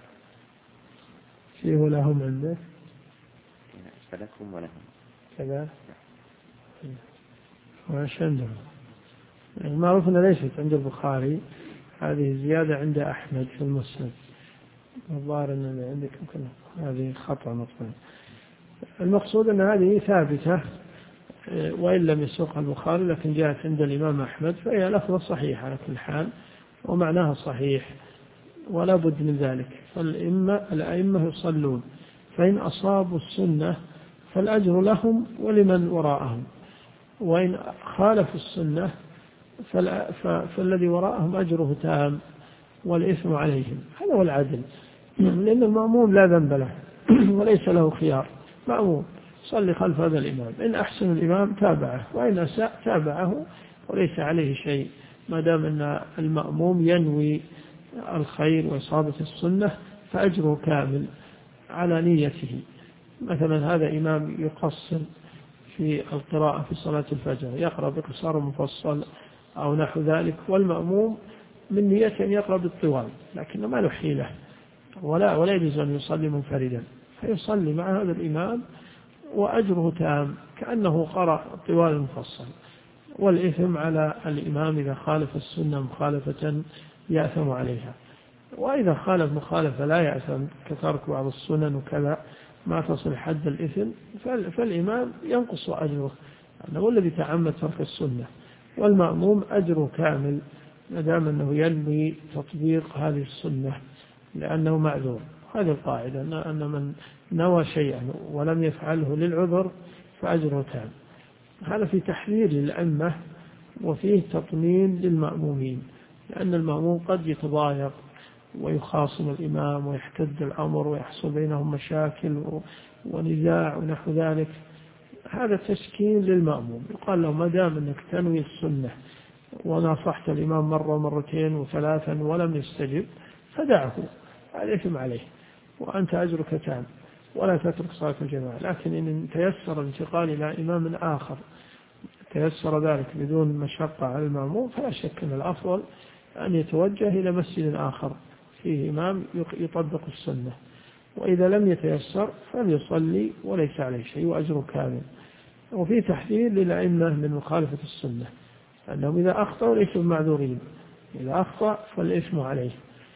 فيه لهم عنده فلكم ولهم كذا وش عندهم. المعروف أنها ليست عند البخاري، هذه زيادة عند أحمد في المسند، الظاهر أن عندكم كله هذه خطأ مطلق. المقصود أن هذه ثابتة وإن لم يسوقها البخاري، لكن جاءت عند الإمام أحمد فهي لفظة صحيحة على كل حال ومعناها صحيح ولا بد من ذلك. فالأئمة يصلون، فإن أصابوا السنة فالأجر لهم ولمن وراءهم، وإن خالفوا السنة فالذي وراءهم أجره تام والإثم عليهم. هذا هو العدل، لأن المأموم لا ذنب له وليس له خيار، مأموم صلي خلف هذا الإمام، إن أحسن الإمام تابعه وإن أساء تابعه وليس عليه شيء، ما دام أن المأموم ينوي الخير وإصابة السنة فأجره كامل على نيته. مثلا هذا إمام يقصر في القراءة في صلاة الفجر، يقرأ بقصار مفصل أو نحو ذلك، والمأموم من نية أن يقرأ بالطوال لكنه ما له حيلة ولا يجوز أن يصلي منفردا، فيصلي مع هذا الإمام وأجره تام كأنه قرأ طوال مفصل، والإثم على الإمام إذا خالف السنة مخالفة يأثم عليها، وإذا خالف مخالفة لا يأثم كترك بعض السنن وكذا ما تصل حد الإثم فالإمام ينقص أجره أنه الذي تعمد ترك السنة، والمأموم أجره كامل ما دام أنه ينوي تطبيق هذه السنة لأنه معذور. هذه القاعدة أن من نوى شيئا ولم يفعله للعذر فأجره تام. هذا في تحذير للأمة وفيه تطمين للمأمومين، لأن المأموم قد يتضايق ويخاصم الإمام ويحتد الأمر ويحصل بينهم مشاكل ونزاع ونحو ذلك، هذا تسكين للمأموم. يقال له ما دام أنك تنوي السنة ونصحت الإمام مرة مرتين وثلاثا ولم يستجب فدعه، الإثم عليه وأنت أجرك تام ولا تترك صلاة الجماعة. لكن إن تيسر الانتقال إلى إمام آخر تيسر ذلك بدون مشقة على المأموم فلا شك أن الأفضل أن يتوجه إلى مسجد آخر فيه إمام يطبق السنة، وإذا لم يتيسر فليصلي وليس عليه شيء وأجره كامل. وفي تحذير للأئمة من مخالفة السنة، أنهم إذا أخطأوا ليسوا معذورين، إذا أخطأ فالإثم عليه.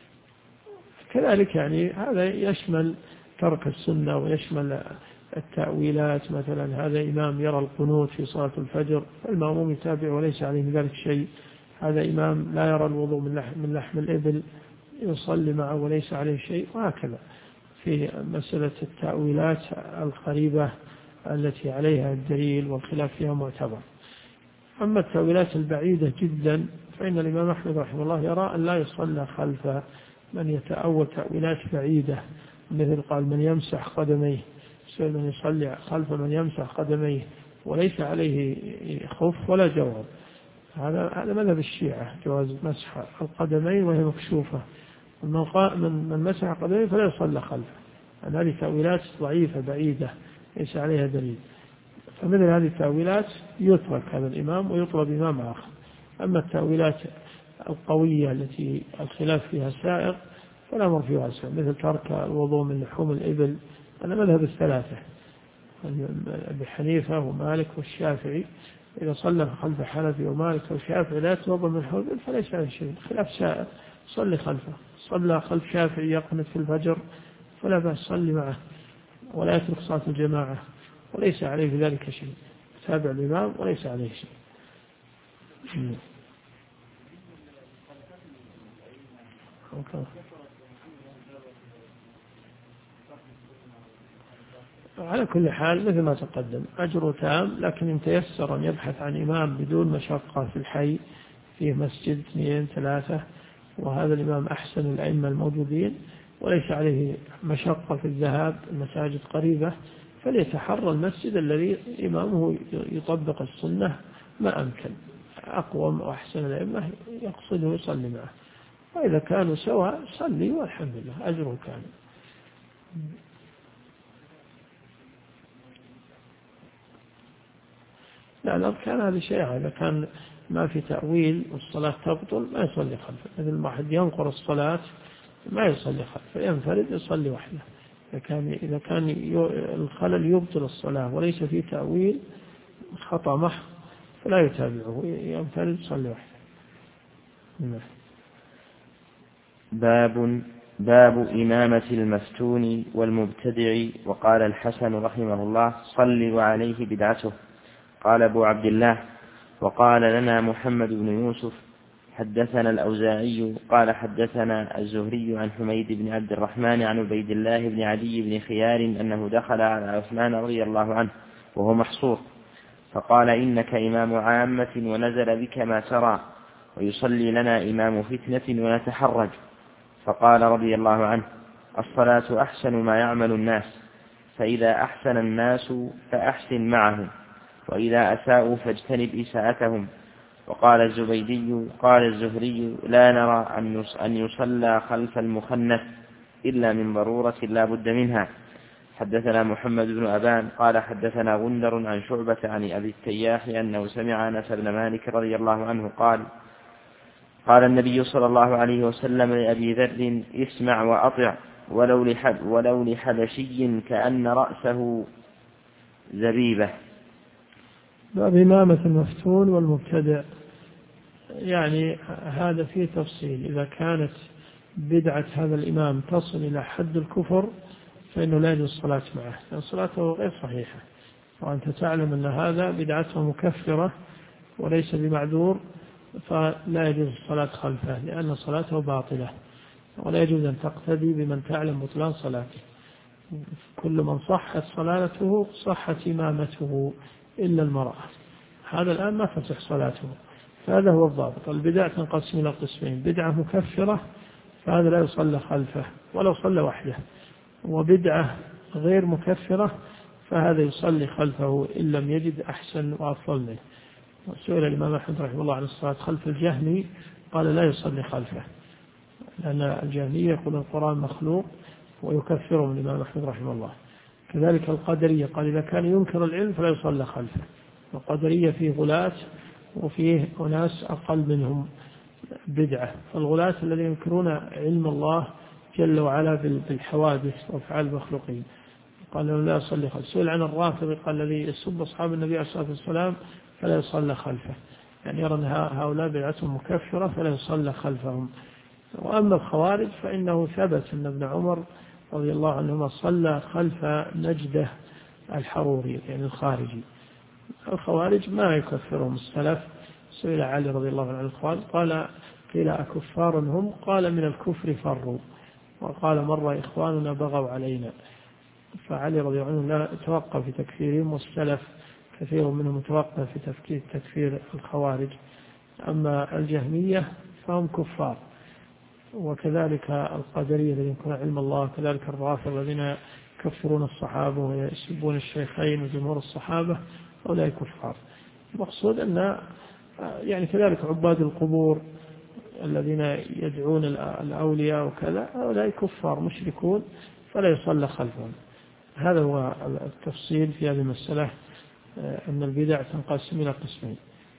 كذلك يعني هذا يشمل ترك السنة ويشمل التأويلات، مثلا هذا إمام يرى القنوت في صلاة الفجر فالمأموم يتابع وليس عليه من ذلك شيء، هذا إمام لا يرى الوضوء من لحم الإبل يصلي معه وليس عليه شيء، وهكذا في مسألة التأويلات القريبة التي عليها الدليل والخلاف فيها معتبر. أما التأويلات البعيدة جدا فإن الإمام أحمد رحمه الله يرى أن لا يصلى خلف من يتأول تأويلات بعيدة، مثل قال من يمسح قدميه، من يصلي خلف من يمسح قدميه وليس عليه خف ولا جواب، هذا مذهب الشيعة، جواز مسح القدمين وهي مكشوفة، من مسح قدميه فلا يصلى خلفه، هذه تأويلات ضعيفة بعيدة ليس عليها دليل. فمثل هذه التأويلات يترك هذا الإمام ويطلب إمام آخر. أما التأويلات القوية التي الخلاف فيها سائغ فلا مر فيها واسع، مثل ترك الوضوء من لحوم الإبل، أنا مذهب الثلاثة أبي حنيفة ومالك والشافعي، إذا صلى خلف حنفي ومالك والشافعي لا يتوضأ من لحوم الإبل فليس عليه شيء، خلاف سائغ صلي خلفه. صلى خلف شافعي يقنط في الفجر فلا بأس صلي معه ولا يترك صلاة الجماعة وليس عليه في ذلك شيء، تابع الإمام وليس عليه شيء. على كل حال مثل ما تقدم أجر تام، لكن إن تيسر أن يبحث عن إمام بدون مشقة في الحي فيه مسجد 2 3 وهذا الإمام أحسن الأئمة الموجودين وليس عليه مشقة في الذهاب، المساجد قريبة، فليتحرى المسجد الذي إمامه يطبق السنة ما أمكن، أقوم وأحسن الأئمة يقصده ويصلي معه، وإذا كانوا سواء صلي والحمد لله أجره كامل. لا الأركان هذه شيء، إذا كان ما في تأويل والصلاة تبطل ما يصلي خلفه، مثل ما أحد ينقر الصلاة ما يصلي خلفه، ينفرد يصلي وحده. إذا كان الخلل يبطل الصلاة وليس في تأويل خطأ محض فلا يتابعه، ينفرد يصلي وحده. باب إمامة المفتون والمبتدع. وقال الحسن رحمه الله صل وعليه بدعته. قال أبو عبد الله وقال لنا محمد بن يوسف حدثنا الأوزاعي قال حدثنا الزهري عن حميد بن عبد الرحمن عن عبيد الله بن عدي بن خيار أنه دخل على عثمان رضي الله عنه وهو محصور فقال إنك إمام عامة ونزل بك ما ترى ويصلي لنا إمام فتنة ونتحرج. فقال رضي الله عنه الصلاة أحسن ما يعمل الناس، فإذا أحسن الناس فأحسن معهم، وإذا أساءوا فاجتنب إساءتهم. وقال الزبيدي قال الزهري لا نرى أن يصلى خلف المخنث إلا من ضرورة لا بد منها. حدثنا محمد بن أبان قال حدثنا غندر عن شعبة عن أبي التياح أنه سمع أنس بن مالك رضي الله عنه قال النبي صلى الله عليه وسلم لأبي ذر اسمع وأطع ولو لحبشي كأن رأسه زبيبة. باب إمامة المفتون والمبتدع، يعني هذا فيه تفصيل. إذا كانت بدعة هذا الإمام تصل إلى حد الكفر فإنه لا يجوز الصلاة معه، لأن صلاته غير صحيحة، وأنت تعلم أن هذا بدعته مكفرة وليس بمعذور، فلا يجوز الصلاة خلفه لأن صلاته باطلة، ولا يجوز أن تقتدي بمن تعلم بطلان صلاته. كل من صحت صلاته صحت إمامته إلا المرأة، هذا الآن ما تصح صلاته، فهذا هو الضابط. البدع تنقسم إلى قسمين: بدعة مكفرة فهذا لا يصلى خلفه ولو صلى وحده. وبدعة غير مكفرة فهذا يصلي خلفه إن لم يجد أحسن وأفضل منه. سئل الإمام أحمد رحمه الله عن الصلاة خلف الجهمي قال لا يصلي خلفه، لأن الجهمي يقول القرآن مخلوق ويكفرهم الإمام أحمد رحمه الله. كذلك القدرية قال إذا كان ينكر العلم فلا يصلى خلفه. القدرية فيه غلاة وفيه أناس أقل منهم بدعة، فالغلاة الذين ينكرون علم الله جل وعلا بالحوادث وأفعال المخلوقين قال لا يصلي خلفه. سئل عن الرافضي قال الذي يسب أصحاب النبي عليه الصلاة والسلام فلا يصلى خلفه، يعني يرى أن هؤلاء بدعتهم مكفرة فلا يصلى خلفهم. وأما الخوارج فإنه ثبت أن ابن عمر رضي الله عنهما صلى خلف نجده الحروري يعني الخارجي. الخوارج ما يكفرهم السلف. سئل علي رضي الله عنه الخوارج قال قيل أكفار هم؟ قال من الكفر فروا. وقال مرة إخواننا بغوا علينا. فعلي رضي الله عنه لا توقف في تكفيرهم، والسلف كثير منهم توقف في تكفير الخوارج. أما الجهمية فهم كفار، وكذلك القدرية الذين ينكرون علم الله، كذلك الرافضة الذين يكفرون الصحابة ويسبون الشيخين وجمهور الصحابة هؤلاء كفار. المقصود أن يعني كذلك عباد القبور الذين يدعون الأولياء وكذا هؤلاء كفار مشركون فلا يصلى خلفهم. هذا هو التفصيل في هذه المسألة، أن البدع تنقسم إلى قسمين.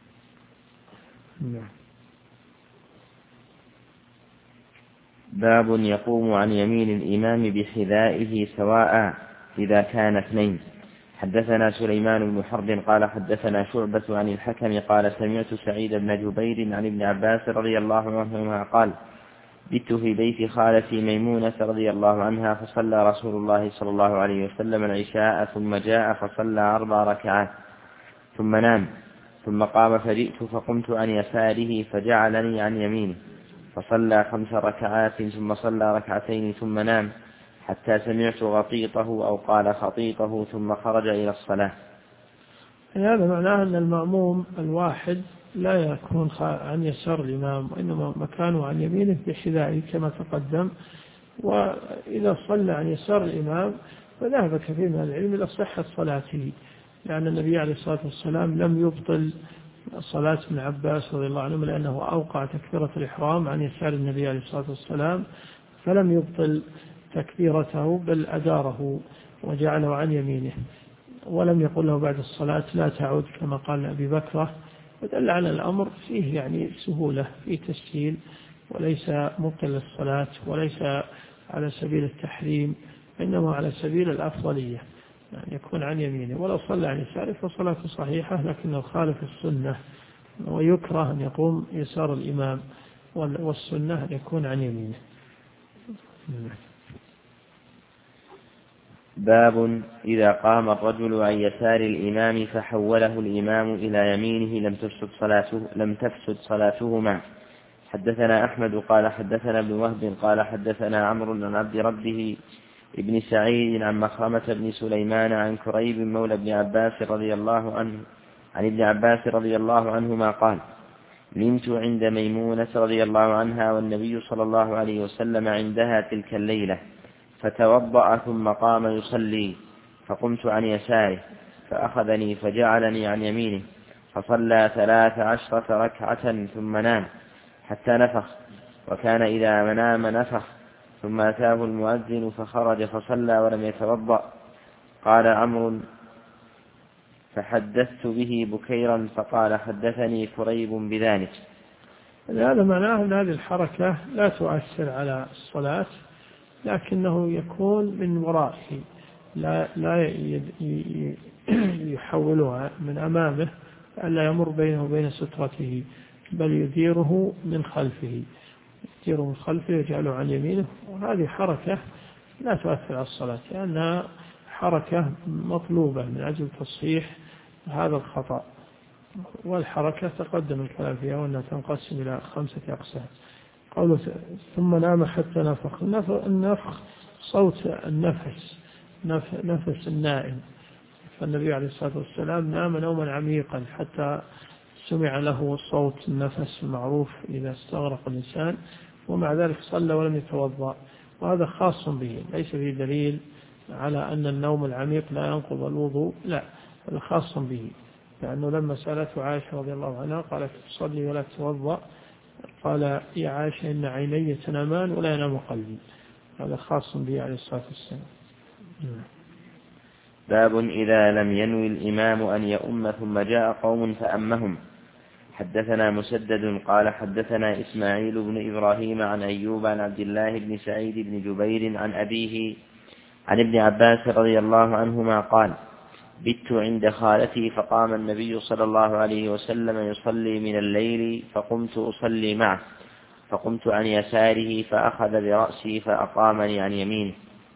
باب يقوم عن يمين الإمام بحذائه سواء إذا كان اثنين. حدثنا سليمان بن حرب قال حدثنا شعبة عن الحكم قال سمعت سعيد بن جبير عن ابن عباس رضي الله عنهما قال بت في بيت خالتي ميمونة رضي الله عنها فصلى رسول الله صلى الله عليه وسلم العشاء ثم جاء فصلى 4 ركعات ثم نام، ثم قام فجئت فقمت عن يساره فجعلني عن يمينه فصلى 5 ركعات ثم صلى 2 ركعتين ثم نام حتى سمعت غطيطه أو قال خطيطه ثم خرج إلى الصلاة. هذا معناه أن المأموم الواحد لا يكون عن يسار الإمام، وإنما مكانه عن يمينه بحذائه كما تقدم. وإذا صلى عن يسار الإمام فذهب كثير من العلم إلى صحة صلاته، لأن النبي عليه الصلاة والسلام لم يبطل صلاة ابن عباس رضي الله عنه، لأنه أوقع تكبيرة الإحرام عن يسار النبي عليه الصلاة والسلام فلم يبطل تكبيرته بل أداره وجعله عن يمينه، ولم يقل له بعد الصلاة لا تعود كما قال أبي بكر. ودل على الأمر فيه يعني سهولة، فيه تسهيل، وليس مبطل للصلاة وليس على سبيل التحريم، إنما على سبيل الأفضلية، يعني يكون عن يمينه. ولو صلى عن يساره فصلاته صحيحة، لكنه خالف السنة، ويكره أن يقوم يسار الإمام، والسنة أن يكون عن يمينه. باب إذا قام الرجل عن يسار الإمام فحوله الإمام إلى يمينه لم تفسد صلاتهما. حدثنا أحمد قال حدثنا ابن وهب قال حدثنا عمرو عن عبد ربه ابن سعيد عن مخرمة بن سليمان عن كريب مولى ابن عباس رضي الله عنه عن ابن عباس رضي الله عنهما قال نمت عند ميمونة رضي الله عنها والنبي صلى الله عليه وسلم عندها تلك الليلة، فتوضأ ثم قام يصلي، فقمت عن يساره فأخذني فجعلني عن يمينه، فصلى 13 ركعة ثم نام حتى نفخ، وكان إذا نام نفخ، ثم أتاه المؤذن فخرج فصلى ولم يتوضأ. قال عمرو فحدثت به بكيرا فقال حدثني كريب بذلك. هذا معناه أن هذه الحركة لا تؤثر على الصلاة، لكنه يكون من ورائه، لا يحولها من أمامه، ألا يمر بينه وبين سترته، بل يديره من خلفه، يجعله عن يمينه. وهذه حركة لا تؤثر على الصلاة، لأنها حركة مطلوبة من أجل تصحيح هذا الخطأ. والحركة تقدم الكلام فيها وأنها تنقسم إلى 5 أقسام. قوله ثم نام حتى نفخ. النفخ صوت النفس، نفس النائم، فالنبي عليه الصلاة والسلام نام نوما عميقا حتى سمع له صوت النفس المعروف إذا استغرق الإنسان، ومع ذلك صلى ولم يتوضأ، وهذا خاص به، ليس فيه دليل على أن النوم العميق لا ينقض الوضوء، لا، هذا خاص به، لأنه لما سألته عائشة رضي الله عنها قالت تصلي ولا تتوضأ، قال يا عائشة إن عيني تنامان ولا ينام قلبي، هذا خاص به عليه الصلاة والسلام. باب إذا لم ينوي الإمام أن يؤم ثم جاء قوم فأمهم. حدثنا مسدد قال حدثنا إسماعيل بن إبراهيم عن أيوب عن عبد الله بن سعيد بن جبير عن أبيه عن ابن عباس رضي الله عنهما قال بت عند خالتي فقام النبي صلى الله عليه وسلم يصلي من الليل فقمت أصلي معه، فقمت عن يساره فأخذ برأسي فأقامني عن يمينه.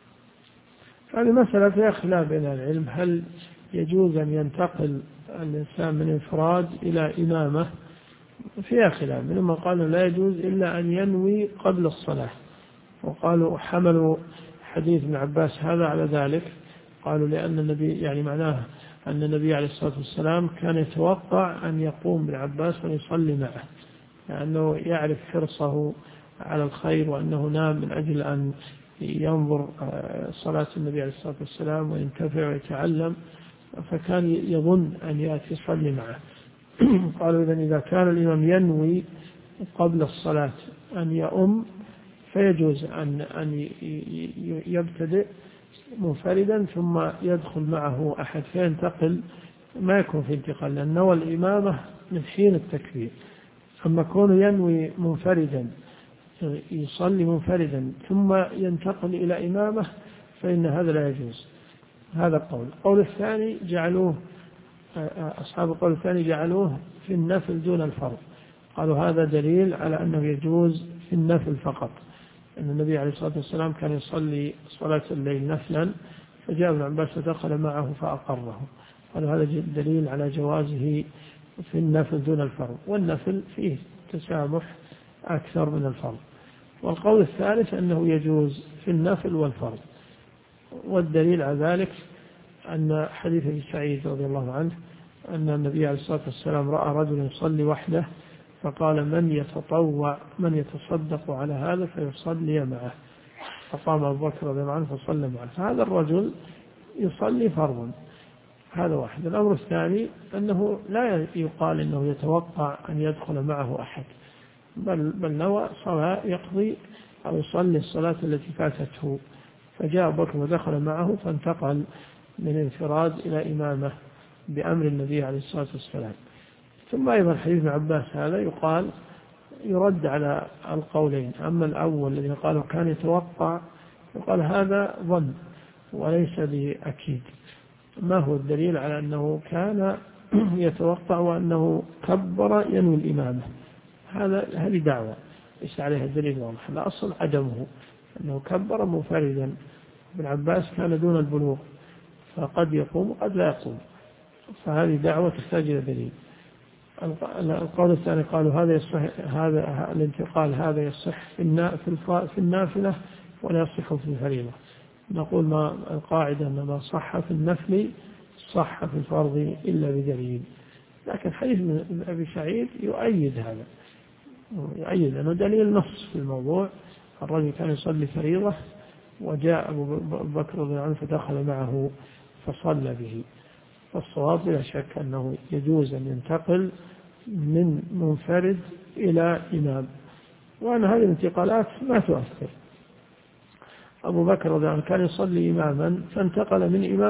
هذه مسألة فيها خلاف بين العلم، هل يجوز أن ينتقل الإنسان من انفراد إلى إمامة؟ فيها خلاف، منهم قالوا لا يجوز إلا أن ينوي قبل الصلاة، وقالوا حملوا حديث ابن عباس هذا على ذلك، قالوا لأن النبي يعني معناه أن النبي عليه الصلاة والسلام كان يتوقع أن يقوم ابن عباس ويصلي معه، لأنه يعرف حرصه على الخير وأنه نام من أجل أن ينظر صلاة النبي عليه الصلاة والسلام وينتفع ويتعلم، فكان يظن أن يأتي يصلي معه. قالوا إذا كان الإمام ينوي قبل الصلاة أن يؤم فيجوز أن يبتدئ منفردا ثم يدخل معه أحد فينتقل، ما يكون في انتقال، لأن نوى الإمامة من حين التكبير. أما كونه ينوي منفردا يصلي منفردا ثم ينتقل إلى إمامة فإن هذا لا يجوز. هذا القول. القول الثاني جعلوه أصحاب القول الثاني جعلوه في النفل دون الفرض، قالوا هذا دليل على أنه يجوز في النفل فقط، أن النبي عليه الصلاة والسلام كان يصلي صلاة الليل نفلا فجاء ابن عباس فدخل معه فأقره، قالوا هذا دليل على جوازه في النفل دون الفرض، والنفل فيه تسامح أكثر من الفرض. والقول الثالث أنه يجوز في النفل والفرض، والدليل على ذلك أن حديث ابي سعيد رضي الله عنه أن النبي عليه الصلاة والسلام رأى رجلا يصلي وحده فقال من يتصدق على هذا فيصلي معه، فقام أبو بكر رضي الله عنه فصلى معه، فهذا الرجل يصلي فرضا. هذا واحد. الأمر الثاني أنه لا يقال أنه يتوقع أن يدخل معه أحد، بل نوى صلاة يقضي أو يصلي الصلاة التي فاتته، فجاء أبو بكر ودخل معه فانتقل من انفراد إلى إمامة بأمر النبي عليه الصلاة والسلام. ثم أيضا حديث ابن عباس هذا يقال يرد على القولين، أما الأول الذي قالوا كان يتوقع يقال هذا ظن وليس بأكيد، ما هو الدليل على أنه كان يتوقع وأنه كبر ينوي الإمامة؟ هذه دعوة ليس عليها دليل واضح، الأصل عدمه، أنه كبر منفردا. ابن عباس كان دون البلوغ فقد يقوم وقد لا يقوم، فهذه دعوة تحتاج إلى دليل. القول الثاني قالوا هذا يصح، هذا الانتقال هذا يصح في النافلة ولا يصح في الفريضة. نقول ما القاعدة أن ما صح في النفل صح في الفرض إلا بدليل، لكن حديث من أبي سعيد يؤيد هذا، يؤيد أنه دليل نص في الموضوع. الرجل كان يصلي فريضة وجاء أبو بكر رضي الله عنه فدخل معه فصلى به، فالصواب لا شك أنه يجوز أن ينتقل من منفرد إلى إمام، وأن هذه الانتقالات ما تؤثر. أبو بكر رضي الله عنه كان يصلي إماما فانتقل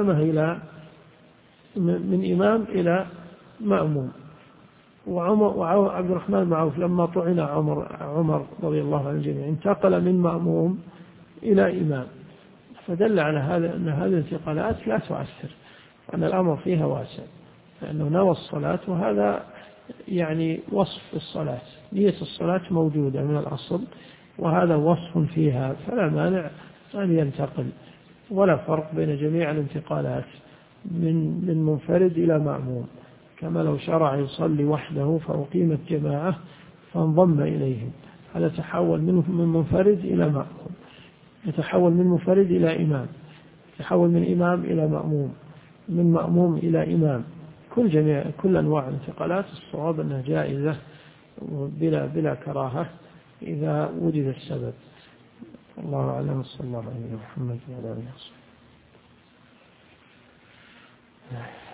من إمام إلى مأموم، وعبد الرحمن بن عوف لما طعن عمر رضي الله عنه الجميع انتقل من مأموم إلى إمام، فدل على هذا أن هذه الانتقالات لا تؤثر، أن الأمر فيها واسع، لأنه نوى الصلاة، وهذا يعني وصف الصلاة، نية الصلاة موجودة من الأصل وهذا وصف فيها، فلا مانع أن ينتقل، ولا فرق بين جميع الانتقالات من منفرد إلى مأموم، كما لو شرع يصلي وحده فأقيمت جماعة فانضم إليهم، هذا تحول من منفرد إلى مأموم، يتحول من منفرد إلى إمام، يتحول من إمام إلى مأموم، من مأموم إلى إمام، كل أنواع الانتقالات الصواب أنها جائزة بلا كراهة، إذا وجد السبب. الله أعلم، صلى الله عليه وسلم محمد وعلى آله وصحبه.